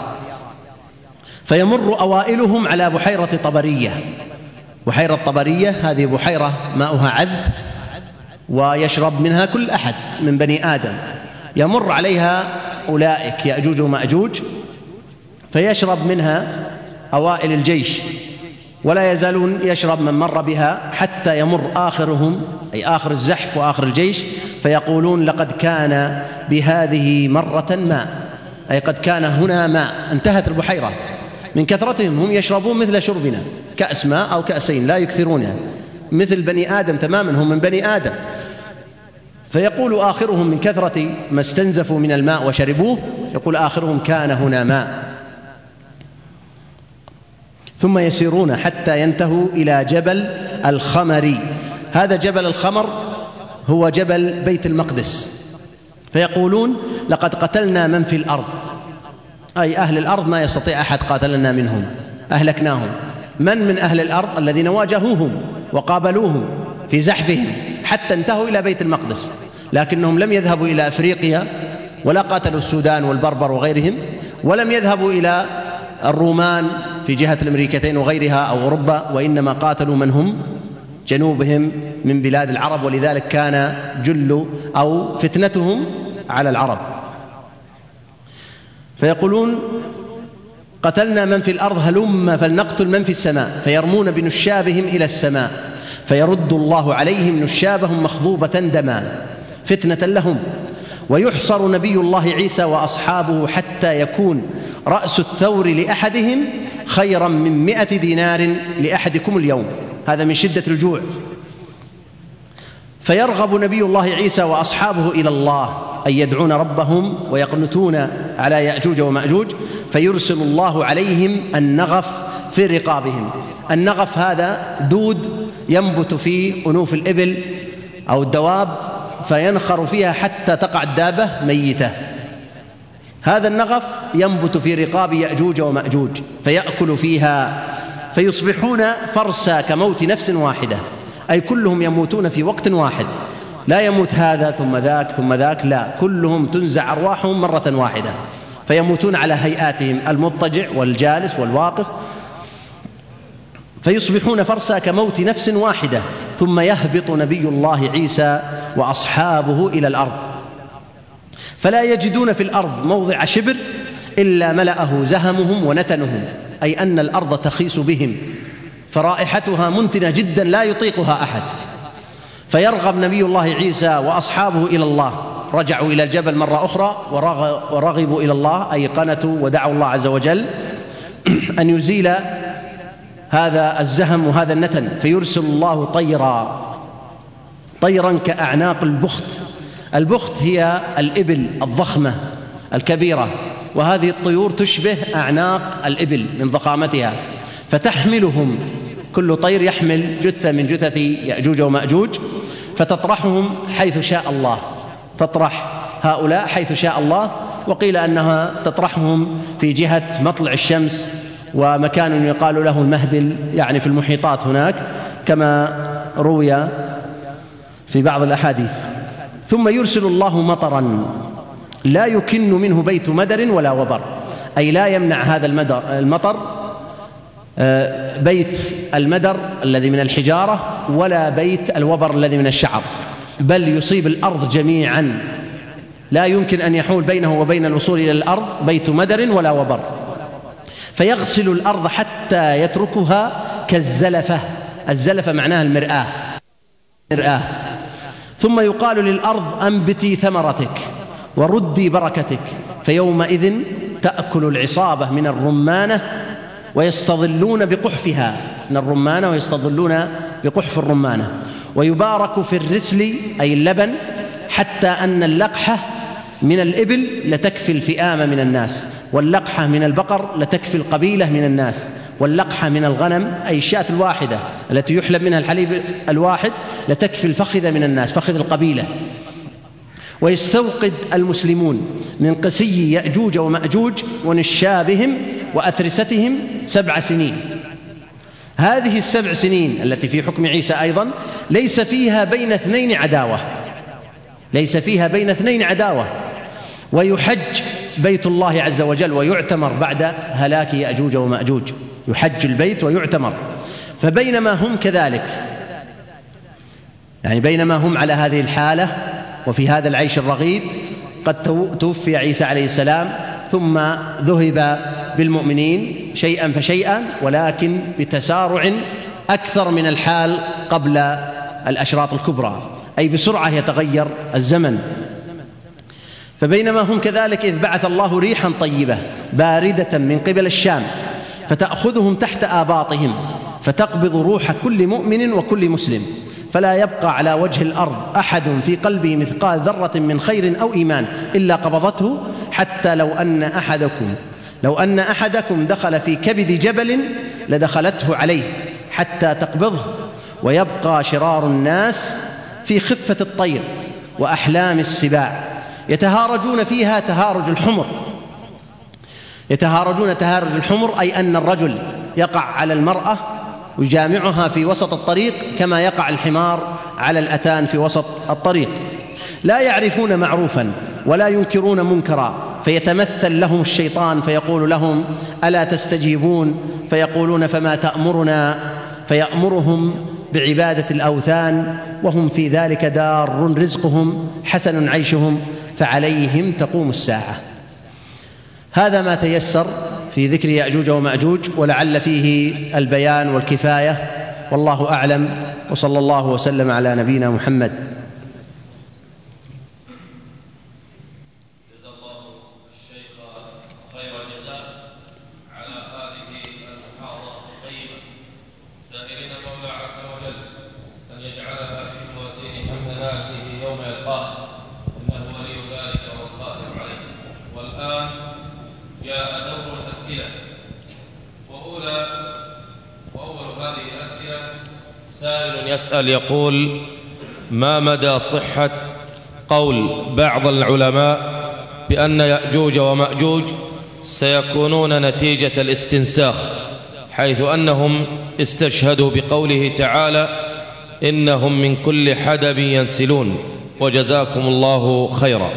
فيمر أوائلهم على بحيرة طبرية. بحيرة طبرية هذه بحيرة ماؤها عذب ويشرب منها كل أحد من بني آدم. يمر عليها أولئك يأجوج ومأجوج فيشرب منها أوائل الجيش، ولا يزالون يشرب من مر بها حتى يمر آخرهم أي آخر الزحف وآخر الجيش، فيقولون: لقد كان بهذه مرة ماء، أي قد كان هنا ماء، انتهت البحيرة. من كثرتهم هم يشربون مثل شربنا، كأس ماء أو كأسين لا يكثرونها، مثل بني آدم تماما، هم من بني آدم. فيقول آخرهم من كثرة ما استنزفوا من الماء وشربوه، يقول آخرهم: كان هنا ماء. ثم يسيرون حتى ينتهوا إلى جبل الخمر. هذا جبل الخمر هو جبل بيت المقدس. فيقولون: لقد قتلنا من في الأرض، أي أهل الأرض ما يستطيع أحد قاتلنا منهم، أهلكناهم. من من أهل الأرض؟ الذين واجهوهم وقابلوهم في زحفهم حتى انتهوا إلى بيت المقدس، لكنهم لم يذهبوا إلى أفريقيا ولا قاتلوا السودان والبربر وغيرهم، ولم يذهبوا إلى الرومان في جهة الأمريكتين وغيرها أو أوروبا، وإنما قاتلوا من هم جنوبهم من بلاد العرب. ولذلك كان جل أو فتنتهم على العرب. فيقولون: قتلنا من في الأرض هلم فلنقتل من في السماء، فيرمون بنشابهم إلى السماء فيرد الله عليهم نشابهم مخضوبة دما فتنة لهم. ويحصر نبي الله عيسى وأصحابه حتى يكون رأس الثور لأحدهم خيرا من مئة دينار لأحدكم اليوم، هذا من شدة الجوع. فيرغب نبي الله عيسى وأصحابه إلى الله أن يدعون ربهم ويقنتون على يأجوج ومأجوج، فيرسل الله عليهم النغف في رقابهم. النغف هذا دود ينبت في أنوف الإبل أو الدواب، فينخر فيها حتى تقع الدابة ميتة. هذا النغف ينبت في رقاب يأجوج ومأجوج فيأكل فيها، فيصبحون فرسا كموت نفس واحدة، أي كلهم يموتون في وقت واحد، لا يموت هذا ثم ذاك ثم ذاك، لا، كلهم تنزع أرواحهم مرة واحدة، فيموتون على هيئاتهم المضطجع والجالس والواقف، فيصبحون فرسا كموت نفس واحدة. ثم يهبط نبي الله عيسى وأصحابه إلى الأرض، فلا يجدون في الأرض موضع شبر إلا ملأه زهمهم ونتنهم، أي أن الأرض تخيس بهم، فرائحتها منتنة جدا لا يطيقها أحد. فيرغب نبي الله عيسى وأصحابه إلى الله، رجعوا إلى الجبل مرة أخرى ورغبوا إلى الله، أي قنتوا ودعوا الله عز وجل أن يزيل هذا الزهم وهذا النتن، فيرسل الله طيرا طيرا كأعناق البخت. البخت هي الإبل الضخمة الكبيرة، وهذه الطيور تشبه أعناق الإبل من ضخامتها، فتحملهم، كل طير يحمل جثة من جثث يأجوج ومأجوج، فتطرحهم حيث شاء الله، تطرح هؤلاء حيث شاء الله. وقيل أنها تطرحهم في جهة مطلع الشمس، ومكان يقال له المهبل، يعني في المحيطات هناك، كما روي في بعض الأحاديث. ثم يرسل الله مطرا لا يكن منه بيت مدر ولا وبر، أي لا يمنع هذا المطر بيت المدر الذي من الحجارة ولا بيت الوبر الذي من الشعر، بل يصيب الأرض جميعا، لا يمكن أن يحول بينه وبين الوصول إلى الأرض بيت مدر ولا وبر. فيغسل الأرض حتى يتركها كالزلفة، الزلفة معناها المرآة، مرآة. ثم يقال للأرض أنبتي ثمرتك وردي بركتك، فيومئذ تأكل العصابة من الرمانة ويستظلون بقحفها، من الرمانة ويستظلون بقحف الرمانة. ويبارك في الرسل أي اللبن، حتى أن اللقحة من الإبل لتكفي الفئام من الناس، واللقحة من البقر لتكفي القبيلة من الناس، واللقحة من الغنم أي الشاة الواحدة التي يحلب منها الحليب الواحد لتكفي الفخذ من الناس، فخذ القبيلة. ويستوقد المسلمون من قسي يأجوج ومأجوج ونشابهم وأترستهم سبع سنين. هذه السبع سنين التي في حكم عيسى أيضا ليس فيها بين اثنين عداوة، ليس فيها بين اثنين عداوة. ويحج بيت الله عز وجل ويعتمر بعد هلاك يأجوج ومأجوج، يحج البيت ويعتمر. فبينما هم كذلك، يعني بينما هم على هذه الحالة وفي هذا العيش الرغيد، قد توفي عيسى عليه السلام، ثم ذهب بالمؤمنين شيئا فشيئا، ولكن بتسارع أكثر من الحال قبل الأشراط الكبرى، أي بسرعة يتغير الزمن. فبينما هم كذلك إذ بعث الله ريحا طيبة باردة من قبل الشام، فتأخذهم تحت آباطهم، فتقبض روح كل مؤمن وكل مسلم، فلا يبقى على وجه الأرض أحد في قلبه مثقال ذرة من خير أو إيمان إلا قبضته، حتى لو أن أحدكم لو أن أحدكم دخل في كبد جبل لدخلته عليه حتى تقبضه. ويبقى شرار الناس في خفة الطير وأحلام السباع، يتهارجون فيها تهارج الحمر، يتهارجون تهارج الحمر، أي أن الرجل يقع على المرأة ويجامعها في وسط الطريق كما يقع الحمار على الأتان في وسط الطريق. لا يعرفون معروفا ولا ينكرون منكرا، فيتمثل لهم الشيطان فيقول لهم ألا تستجيبون، فيقولون فما تأمرنا، فيأمرهم بعبادة الأوثان، وهم في ذلك دار رزقهم حسن عيشهم، فعليهم تقوم الساعة. هذا ما تيسر في ذكر يأجوج ومأجوج، ولعل فيه البيان والكفاية، والله أعلم، وصلى الله وسلم على نبينا محمد. جزا الله الشيخ خير الجزاء على هذه المحاضرة الطيبة، سائلين المولى عز وجل أن يجعلها في موازين حسناته يوم يلقاه، إنه ولي ذلك والقادر عليه. والآن جاء دور الأسئلة، وأولى وأول هذه الأسئلة سائل يسأل يقول: ما مدى صحة قول بعض العلماء بأن يأجوج ومأجوج سيكونون نتيجة الاستنساخ، حيث أنهم استشهدوا بقوله تعالى إنهم من كل حدب ينسلون، وجزاكم الله خيرا.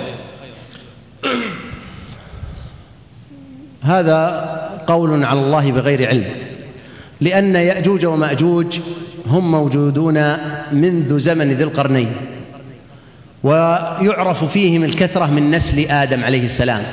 هذا قول على الله بغير علم، لأن يأجوج ومأجوج هم موجودون منذ زمن ذي القرنين، ويعرف فيهم الكثرة من نسل آدم عليه السلام،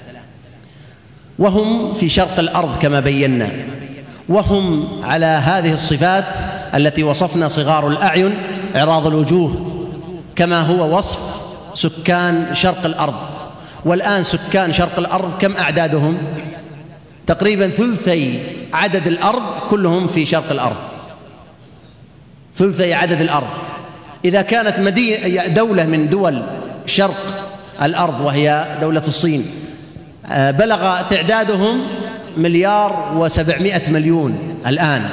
وهم في شرق الأرض كما بينا، وهم على هذه الصفات التي وصفنا: صغار الأعين، عراض الوجوه، كما هو وصف سكان شرق الأرض. والآن سكان شرق الأرض كم أعدادهم؟ تقريبا ثلثي عدد الأرض كلهم في شرق الأرض، ثلثي عدد الأرض. إذا كانت مدينة دولة من دول شرق الأرض وهي دولة الصين بلغ تعدادهم مليار وسبعمائة مليون الآن،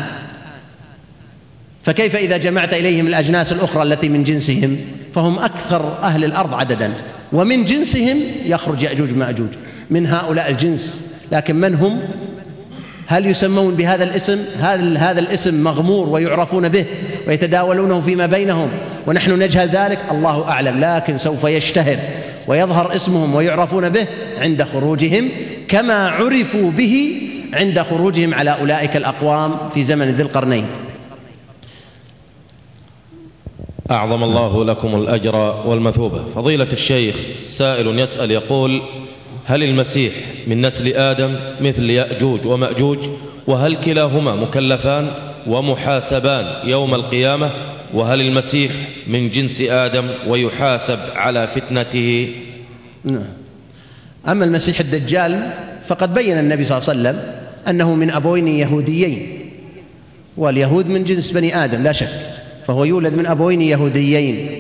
فكيف إذا جمعت إليهم الأجناس الأخرى التي من جنسهم؟ فهم أكثر أهل الأرض عددا، ومن جنسهم يخرج يأجوج مأجوج من هؤلاء الجنس. لكن من هم؟ هل يسمون بهذا الاسم؟ هل هذا الاسم مغمور ويعرفون به ويتداولونه فيما بينهم ونحن نجهل ذلك؟ الله أعلم، لكن سوف يشتهر ويظهر اسمهم ويعرفون به عند خروجهم، كما عرفوا به عند خروجهم على أولئك الأقوام في زمن ذي القرنين. أعظم الله لكم الأجر والمثوبة. فضيلة الشيخ، سائل يسأل يقول: هل المسيح من نسل آدم مثل يأجوج ومأجوج؟ وهل كلاهما مكلفان ومحاسبان يوم القيامة؟ وهل المسيح من جنس آدم ويحاسب على فتنته؟ نعم. أما المسيح الدجال فقد بين النبي صلى الله عليه وسلم أنه من أبوين يهوديين، واليهود من جنس بني آدم لا شك، فهو يولد من أبوين يهوديين،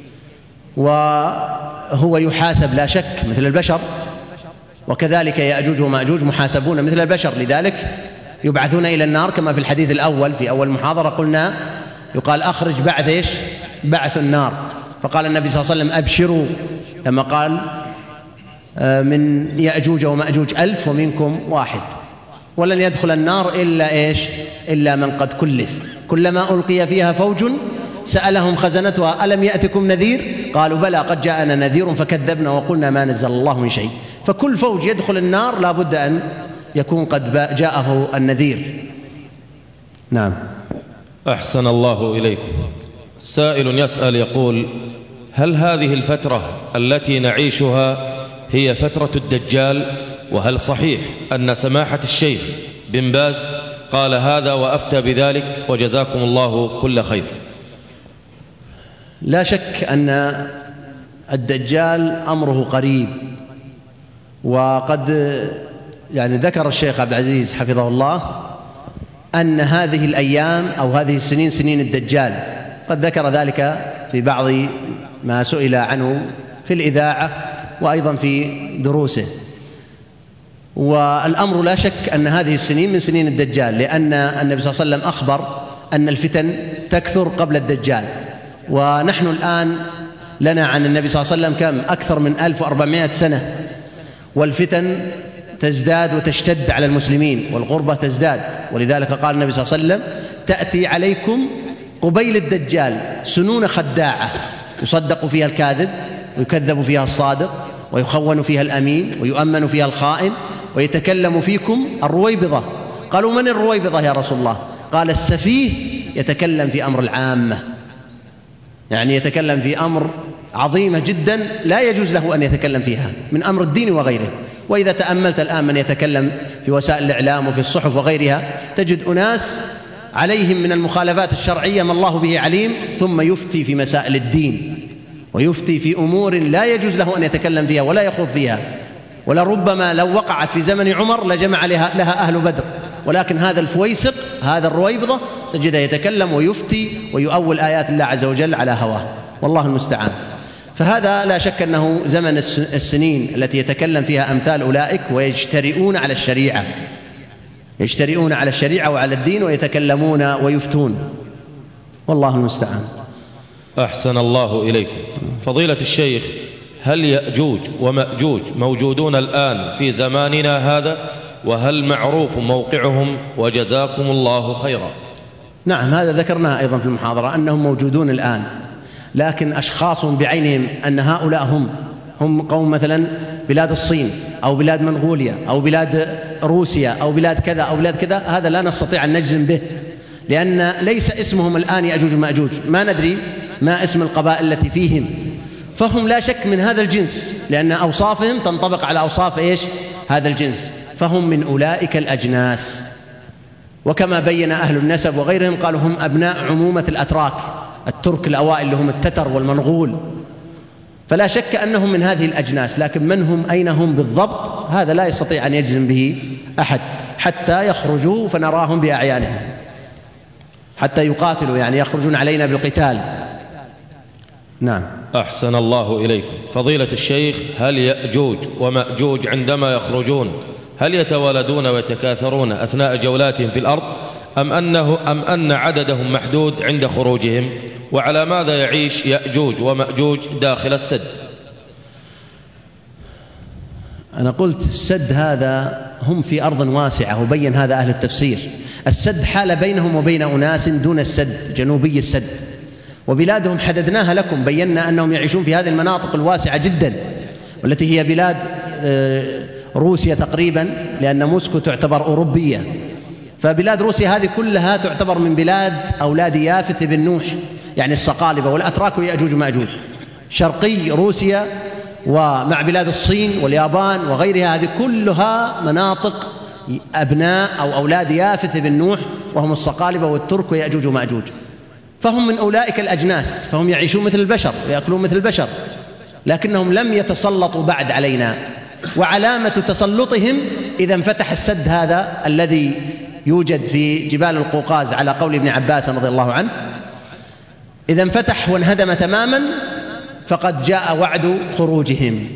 وهو يحاسب لا شك مثل البشر، وكذلك يأجوج ومأجوج محاسبون مثل البشر، لذلك يبعثون إلى النار كما في الحديث الأول في أول محاضرة قلنا، يقال: أخرج بعث إيش؟ بعث النار. فقال النبي صلى الله عليه وسلم: أبشروا، لما قال: من يأجوج ومأجوج ألف ومنكم واحد، ولن يدخل النار إلا إيش؟ إلا من قد كلف. كلما ألقي فيها فوج سألهم خزنتها: ألم يأتكم نذير؟ قالوا: بلى قد جاءنا نذير فكذبنا وقلنا ما نزل الله من شيء. فكل فوج يدخل النار لا بد أن يكون قد جاءه النذير. نعم. أحسن الله إليكم. سائل يسأل يقول: هل هذه الفترة التي نعيشها هي فترة الدجال؟ وهل صحيح أن سماحة الشيخ بن باز قال هذا وأفتى بذلك؟ وجزاكم الله كل خير. لا شك أن الدجال أمره قريب، وقد يعني ذكر الشيخ عبد العزيز حفظه الله أن هذه الأيام أو هذه السنين سنين الدجال، قد ذكر ذلك في بعض ما سئل عنه في الإذاعة وأيضا في دروسه. والأمر لا شك أن هذه السنين من سنين الدجال، لأن النبي صلى الله عليه وسلم أخبر أن الفتن تكثر قبل الدجال، ونحن الآن لنا عن النبي صلى الله عليه وسلم كم؟ أكثر من ألف وأربعمائة سنة، والفتن تزداد وتشتد على المسلمين والغربة تزداد، ولذلك قال النبي صلى الله عليه وسلم: تأتي عليكم قبيل الدجال سنون خداعة يصدق فيها الكاذب ويكذب فيها الصادق ويخون فيها الأمين ويؤمن فيها الخائن ويتكلم فيكم الرويبضة. قالوا: من الرويبضة يا رسول الله؟ قال: السفيه يتكلم في أمر العامة، يعني يتكلم في أمر عظيمة جدا لا يجوز له أن يتكلم فيها من أمر الدين وغيره. وإذا تأملت الآن من يتكلم في وسائل الإعلام وفي الصحف وغيرها تجد أناس عليهم من المخالفات الشرعية ما الله به عليم، ثم يفتي في مسائل الدين ويفتي في أمور لا يجوز له أن يتكلم فيها ولا يخوض فيها، ولربما لو وقعت في زمن عمر لجمع لها, لها أهل بدر، ولكن هذا الفويسق هذا الرويبضة تجده يتكلم ويفتي ويؤول آيات الله عز وجل على هواه، والله المستعان. فهذا لا شك أنه زمن السنين التي يتكلم فيها أمثال أولئك ويجترئون على الشريعة، يجترئون على الشريعة وعلى الدين ويتكلمون ويفتون، والله المستعان. أحسن الله إليكم. فضيلة الشيخ، هل يأجوج ومأجوج موجودون الآن في زماننا هذا؟ وهل معروف موقعهم؟ وجزاكم الله خيرا. نعم، هذا ذكرناه أيضا في المحاضرة أنهم موجودون الآن، لكن أشخاص بعينهم أن هؤلاء هم هم قوم مثلا بلاد الصين أو بلاد منغوليا أو بلاد روسيا أو بلاد كذا أو بلاد كذا، هذا لا نستطيع أن نجزم به، لأن ليس اسمهم الآن يأجوج ومأجوج، ما ندري ما اسم القبائل التي فيهم، فهم لا شك من هذا الجنس، لأن أوصافهم تنطبق على أوصاف إيش؟ هذا الجنس، فهم من أولئك الأجناس. وكما بين أهل النسب وغيرهم قالوا هم أبناء عمومة الأتراك، الترك الأوائل اللي هم التتر والمنغول، فلا شك أنهم من هذه الأجناس، لكن من هم أين هم بالضبط هذا لا يستطيع أن يجزم به أحد حتى يخرجوا فنراهم بأعيانهم، حتى يقاتلوا، يعني يخرجون علينا بالقتال. نعم. أحسن الله إليكم. فضيلة الشيخ، هل يأجوج ومأجوج عندما يخرجون هل يتوالدون ويتكاثرون أثناء جولاتهم في الأرض، أم أنه أم أن عددهم محدود عند خروجهم؟ وعلى ماذا يعيش يأجوج ومأجوج داخل السد؟ أنا قلت السد هذا هم في أرض واسعة، وبين هذا أهل التفسير. السد حال بينهم وبين أناس دون السد، جنوبي السد، وبلادهم حددناها لكم، بينا أنهم يعيشون في هذه المناطق الواسعة جدا، والتي هي بلاد روسيا تقريبا، لأن موسكو تعتبر أوروبية، فبلاد روسيا هذه كلها تعتبر من بلاد أولاد يافث بن نوح، يعني الصقالبة والأتراك ويأجوج ومأجوج. شرقي روسيا ومع بلاد الصين واليابان وغيرها، هذه كلها مناطق أبناء أو أولاد يافث بن نوح، وهم الصقالبة والترك ويأجوج ومأجوج، فهم من أولئك الأجناس، فهم يعيشون مثل البشر ويأكلون مثل البشر، لكنهم لم يتسلطوا بعد علينا. وعلامة تسلطهم إذا انفتح السد هذا الذي يوجد في جبال القوقاز على قول ابن عباس رضي الله عنه، إذا انفتح وانهدم تماما فقد جاء وعد خروجهم،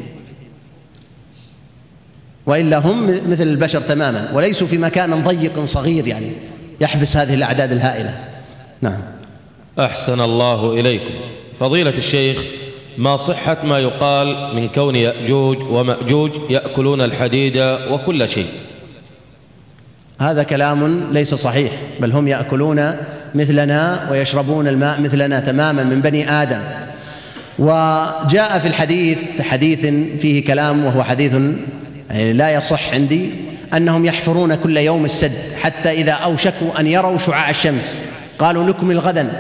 وإلا هم مثل البشر تماما، وليسوا في مكان ضيق صغير يعني يحبس هذه الأعداد الهائلة. نعم. أحسن الله إليكم. فضيلة الشيخ، ما صحة ما يقال من كون يأجوج ومأجوج يأكلون الحديد وكل شيء؟ هذا كلام ليس صحيح، بل هم يأكلون مثلنا ويشربون الماء مثلنا تماما من بني آدم. وجاء في الحديث حديث فيه كلام، وهو حديث لا يصح عندي، أنهم يحفرون كل يوم السد حتى إذا أوشكوا أن يروا شعاع الشمس قالوا نكمل غدا،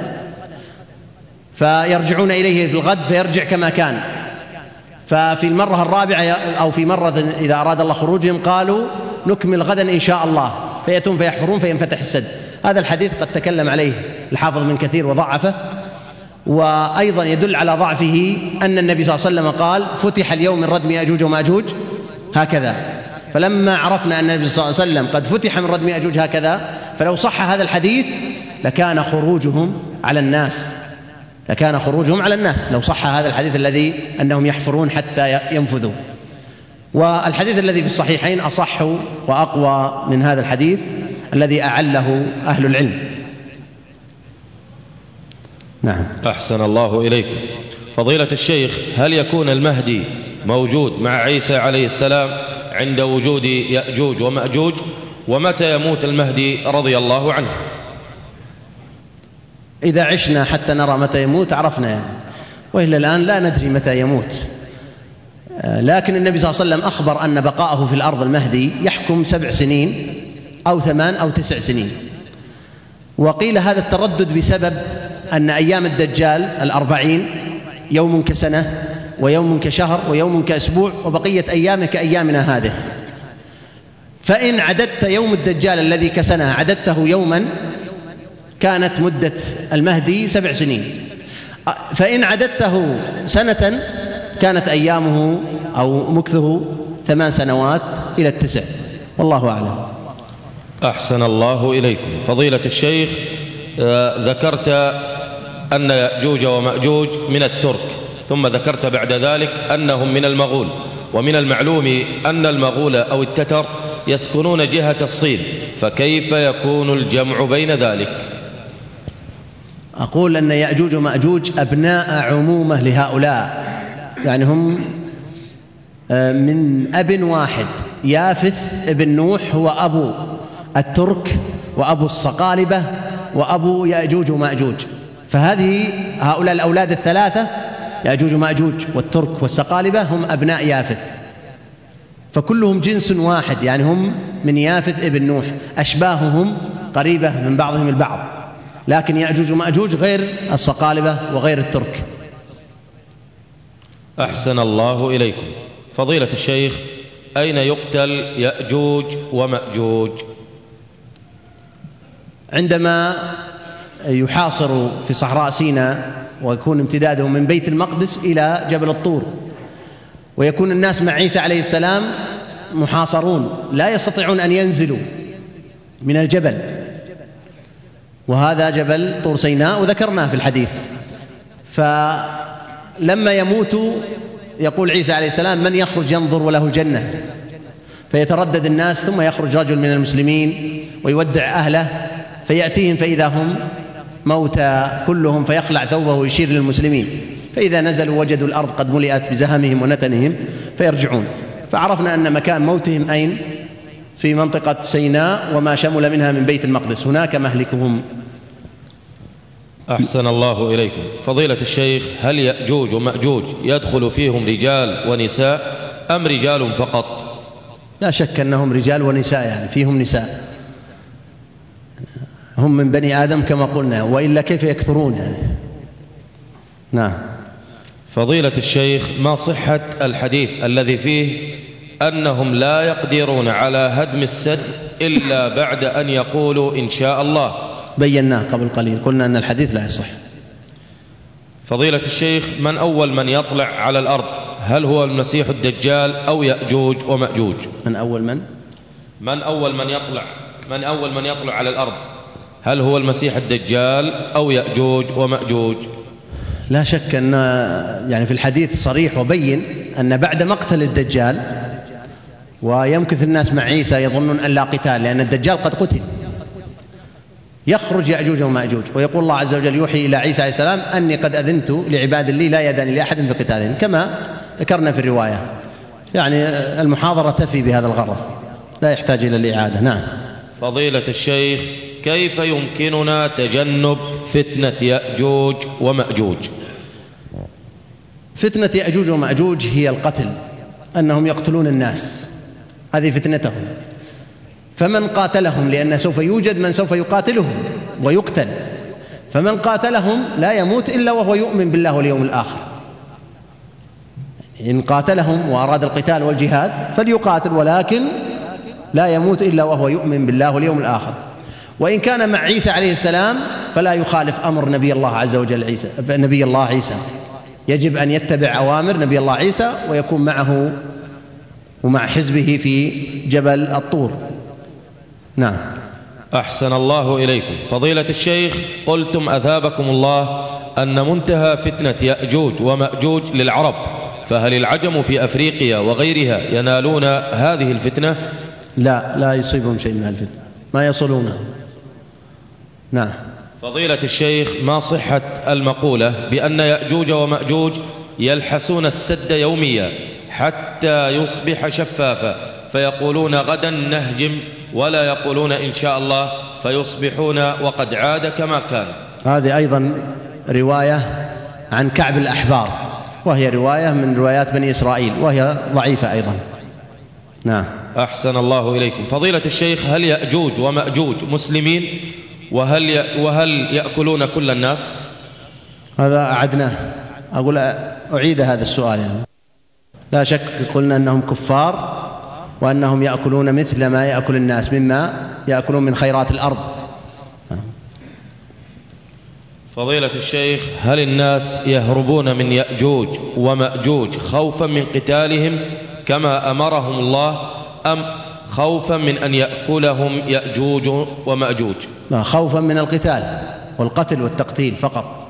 فيرجعون إليه في الغد فيرجع كما كان، ففي المرة الرابعة أو في مرة إذا أراد الله خروجهم قالوا نكمل غدا إن شاء الله، فيأتون فيحفرون فينفتح السد. هذا الحديث قد تكلم عليه الحافظ ابن كثير وضعفه، وأيضا يدل على ضعفه أن النبي صلى الله عليه وسلم قال فتح اليوم من ردم يأجوج ومأجوج هكذا، فلما عرفنا أن النبي صلى الله عليه وسلم قد فتح من ردم يأجوج هكذا، فلو صح هذا الحديث لكان خروجهم على الناس لكان خروجهم على الناس لو صح هذا الحديث الذي أنهم يحفرون حتى ينفذوا. والحديث الذي في الصحيحين أصح وأقوى من هذا الحديث الذي أعله أهل العلم. نعم. أحسن الله إليكم. فضيلة الشيخ، هل يكون المهدي موجود مع عيسى عليه السلام عند وجود يأجوج ومأجوج؟ ومتى يموت المهدي رضي الله عنه؟ إذا عشنا حتى نرى متى يموت عرفنا يعني، وإلا الآن لا ندري متى يموت. لكن النبي صلى الله عليه وسلم أخبر أن بقاءه في الأرض المهدي يحكم سبع سنين أو ثمان أو تسع سنين. وقيل هذا التردد بسبب أن أيام الدجال الأربعين يوم كسنة ويوم كشهر ويوم كأسبوع، وبقية أيامه كأيامنا هذه، فإن عددت يوم الدجال الذي كسنة عددته يوما كانت مدة المهدي سبع سنين، فإن عددته سنة كانت أيامه أو مكثه ثمان سنوات إلى التسع، والله أعلم. أحسن الله إليكم. فضيلة الشيخ، ذكرت أن يأجوج ومأجوج من الترك، ثم ذكرت بعد ذلك أنهم من المغول، ومن المعلوم أن المغول أو التتر يسكنون جهة الصين، فكيف يكون الجمع بين ذلك؟ أقول أن يأجوج ومأجوج أبناء عمومة لهؤلاء، يعني هم من أب واحد. يافث ابن نوح هو أبو الترك وأبو الصقالبة وأبو يأجوج ومأجوج، فهذه هؤلاء الأولاد الثلاثة يأجوج ومأجوج والترك والصقالبة هم أبناء يافث، فكلهم جنس واحد، يعني هم من يافث ابن نوح، أشباههم قريبة من بعضهم البعض، لكن يأجوج ومأجوج غير الصقالبة وغير الترك. أحسن الله إليكم. فضيلة الشيخ، أين يقتل يأجوج ومأجوج؟ عندما يحاصر في صحراء سيناء ويكون امتداده من بيت المقدس إلى جبل الطور، ويكون الناس مع عيسى عليه السلام محاصرون لا يستطيعون أن ينزلوا من الجبل، وهذا جبل طور سيناء وذكرناه في الحديث. فلما يموتوا يقول عيسى عليه السلام: من يخرج ينظر وله الجنة؟ فيتردد الناس، ثم يخرج رجل من المسلمين ويودع أهله، فيأتيهم فإذا هم موتى كلهم، فيخلع ثوبه ويشير للمسلمين، فإذا نزلوا وجدوا الأرض قد ملئت بزهمهم ونتنهم فيرجعون. فعرفنا أن مكان موتهم أين؟ في منطقة سيناء وما شمل منها من بيت المقدس، هناك مهلكهم. أحسن الله إليكم. فضيلة الشيخ، هل يأجوج ومأجوج يدخل فيهم رجال ونساء أم رجال فقط؟ لا شك أنهم رجال ونساء، يعني فيهم نساء، هم من بني آدم كما قلنا، وإلا كيف يكثرون يعني. نعم. فضيلة الشيخ، ما صحة الحديث الذي فيه أنهم لا يقدرون على هدم السد إلا بعد أن يقولوا إن شاء الله؟ بيناه قبل قليل، قلنا أن الحديث لا يصح. فضيلة الشيخ، من أول من يطلع على الأرض؟ هل هو المسيح الدجال أو يأجوج ومأجوج؟ من أول من؟ من أول من يطلع من أول من يطلع على الأرض؟ هل هو المسيح الدجال أو يأجوج ومأجوج؟ لا شك أن يعني في الحديث صريح وبين أن بعد مقتل الدجال ويمكث الناس مع عيسى يظنون أن لا قتال، لأن الدجال قد قتل، يخرج يأجوج ومأجوج، ويقول الله عز وجل يوحي إلى عيسى عليه السلام أني قد أذنت لعباد لي لا يدان لأحد في قتالهم، كما ذكرنا في الرواية. يعني المحاضرة تفي بهذا الغرض، لا يحتاج إلى الإعادة. نعم. فضيلة الشيخ، كيف يمكننا تجنب فتنة يأجوج ومأجوج؟ فتنة يأجوج ومأجوج هي القتل، أنهم يقتلون الناس، هذه فتنتهم، فمن قاتلهم، لأن سوف يوجد من سوف يقاتلهم ويقتل، فمن قاتلهم لا يموت إلا وهو يؤمن بالله واليوم الآخر. إن قاتلهم وأراد القتال والجهاد فليقاتل، ولكن لا يموت إلا وهو يؤمن بالله واليوم الآخر. وإن كان مع عيسى عليه السلام فلا يخالف أمر نبي الله عز وجل عيسى نبي الله عيسى يجب أن يتبع أوامر نبي الله عيسى ويكون معه ومع حزبه في جبل الطور. نعم. أحسن الله إليكم. فضيلة الشيخ، قلتم أثابكم الله أن منتهى فتنة يأجوج ومأجوج للعرب، فهل العجم في أفريقيا وغيرها ينالون هذه الفتنة؟ لا، لا يصيبهم شيء من الفتنة، ما يصلونه. نعم. فضيلة الشيخ، ما صحة المقولة بأن يأجوج ومأجوج يلحسون السد يوميا حتى يصبح شفافا، فيقولون غدا نهجم ولا يقولون إن شاء الله، فيصبحون وقد عاد كما كان؟ هذه أيضا رواية عن كعب الأحبار، وهي رواية من روايات بني إسرائيل، وهي ضعيفة أيضا. نعم. أحسن الله إليكم. فضيلة الشيخ، هل يأجوج ومأجوج مسلمين؟ وهل ي... وهل يأكلون كل الناس؟ هذا أعدناه، أقول أعيد هذا السؤال. يعني لا شك قلنا أنهم كفار وأنهم يأكلون مثل ما يأكل الناس مما يأكلون من خيرات الأرض. فضيلة الشيخ، هل الناس يهربون من يأجوج ومأجوج خوفا من قتالهم كما أمرهم الله، أم خوفا من أن يأكلهم يأجوج ومأجوج؟ لا، خوفا من القتال والقتل والتقتيل فقط.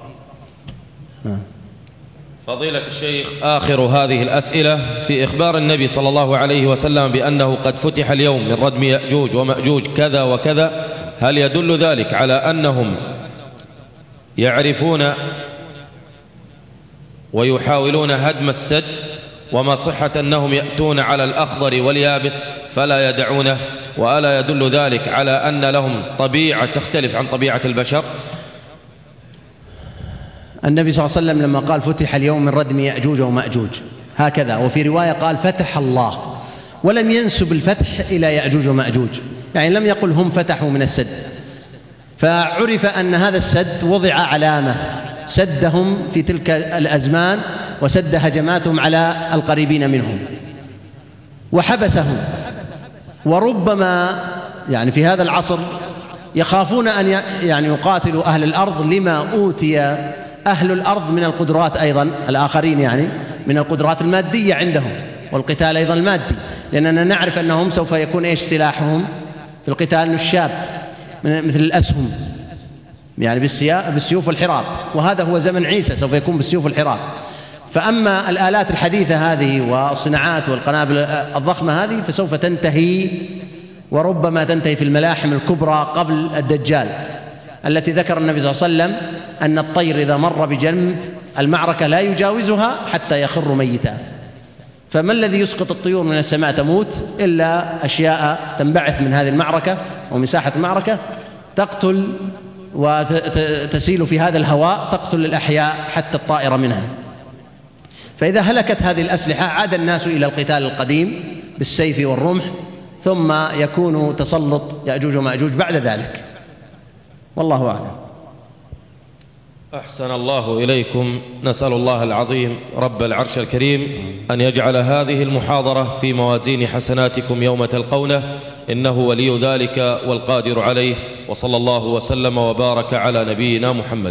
فضيلة الشيخ، آخر هذه الأسئلة في إخبار النبي صلى الله عليه وسلم بأنه قد فتح اليوم من ردم يأجوج ومأجوج كذا وكذا، هل يدل ذلك على أنهم يعرفون ويحاولون هدم السد، وما صحة أنهم يأتون على الأخضر واليابس فلا يدعونه؟ وألا يدل ذلك على أن لهم طبيعة تختلف عن طبيعة البشر؟ النبي صلى الله عليه وسلم لما قال فتح اليوم من ردم يأجوج ومأجوج هكذا، وفي رواية قال فتح الله، ولم ينسب الفتح إلى يأجوج ومأجوج، يعني لم يقل هم فتحوا من السد، فعرف أن هذا السد وضع علامة سدهم في تلك الأزمان وسد هجماتهم على القريبين منهم وحبسهم. وربما يعني في هذا العصر يخافون أن يعني يقاتلوا أهل الأرض لما أوتي أهل الأرض من القدرات أيضا الآخرين، يعني من القدرات المادية عندهم، والقتال أيضا المادي، لأننا نعرف أنهم سوف يكون إيش سلاحهم في القتال؟ نشاب مثل الأسهم، يعني بالسيوف والحراب، وهذا هو زمن عيسى سوف يكون بالسيوف والحراب. فأما الآلات الحديثة هذه والصناعات والقنابل الضخمة هذه فسوف تنتهي، وربما تنتهي في الملاحم الكبرى قبل الدجال، التي ذكر النبي صلى الله عليه وسلم أن الطير إذا مر بجنب المعركة لا يجاوزها حتى يخر ميتا. فما الذي يسقط الطيور من السماء تموت إلا أشياء تنبعث من هذه المعركة ومساحة المعركة تقتل وتسيل في هذا الهواء، تقتل الأحياء حتى الطائرة منها. فإذا هلكت هذه الأسلحة عاد الناس إلى القتال القديم بالسيف والرمح، ثم يكون تسلط يأجوج ومأجوج بعد ذلك، والله أعلم. أحسن الله إليكم. نسأل الله العظيم رب العرش الكريم أن يجعل هذه المحاضرة في موازين حسناتكم يوم تلقونه، إنه ولي ذلك والقادر عليه. وصلى الله وسلم وبارك على نبينا محمد.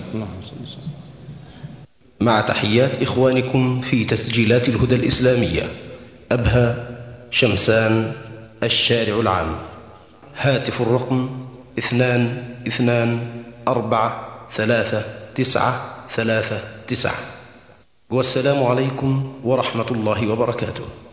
مع تحيات إخوانكم في تسجيلات الهدى الإسلامية، أبها شمسان، الشارع العام. هاتف الرقم اثنان اثنان أربعة ثلاثة تسعة ثلاثة تسعة. والسلام عليكم ورحمة الله وبركاته.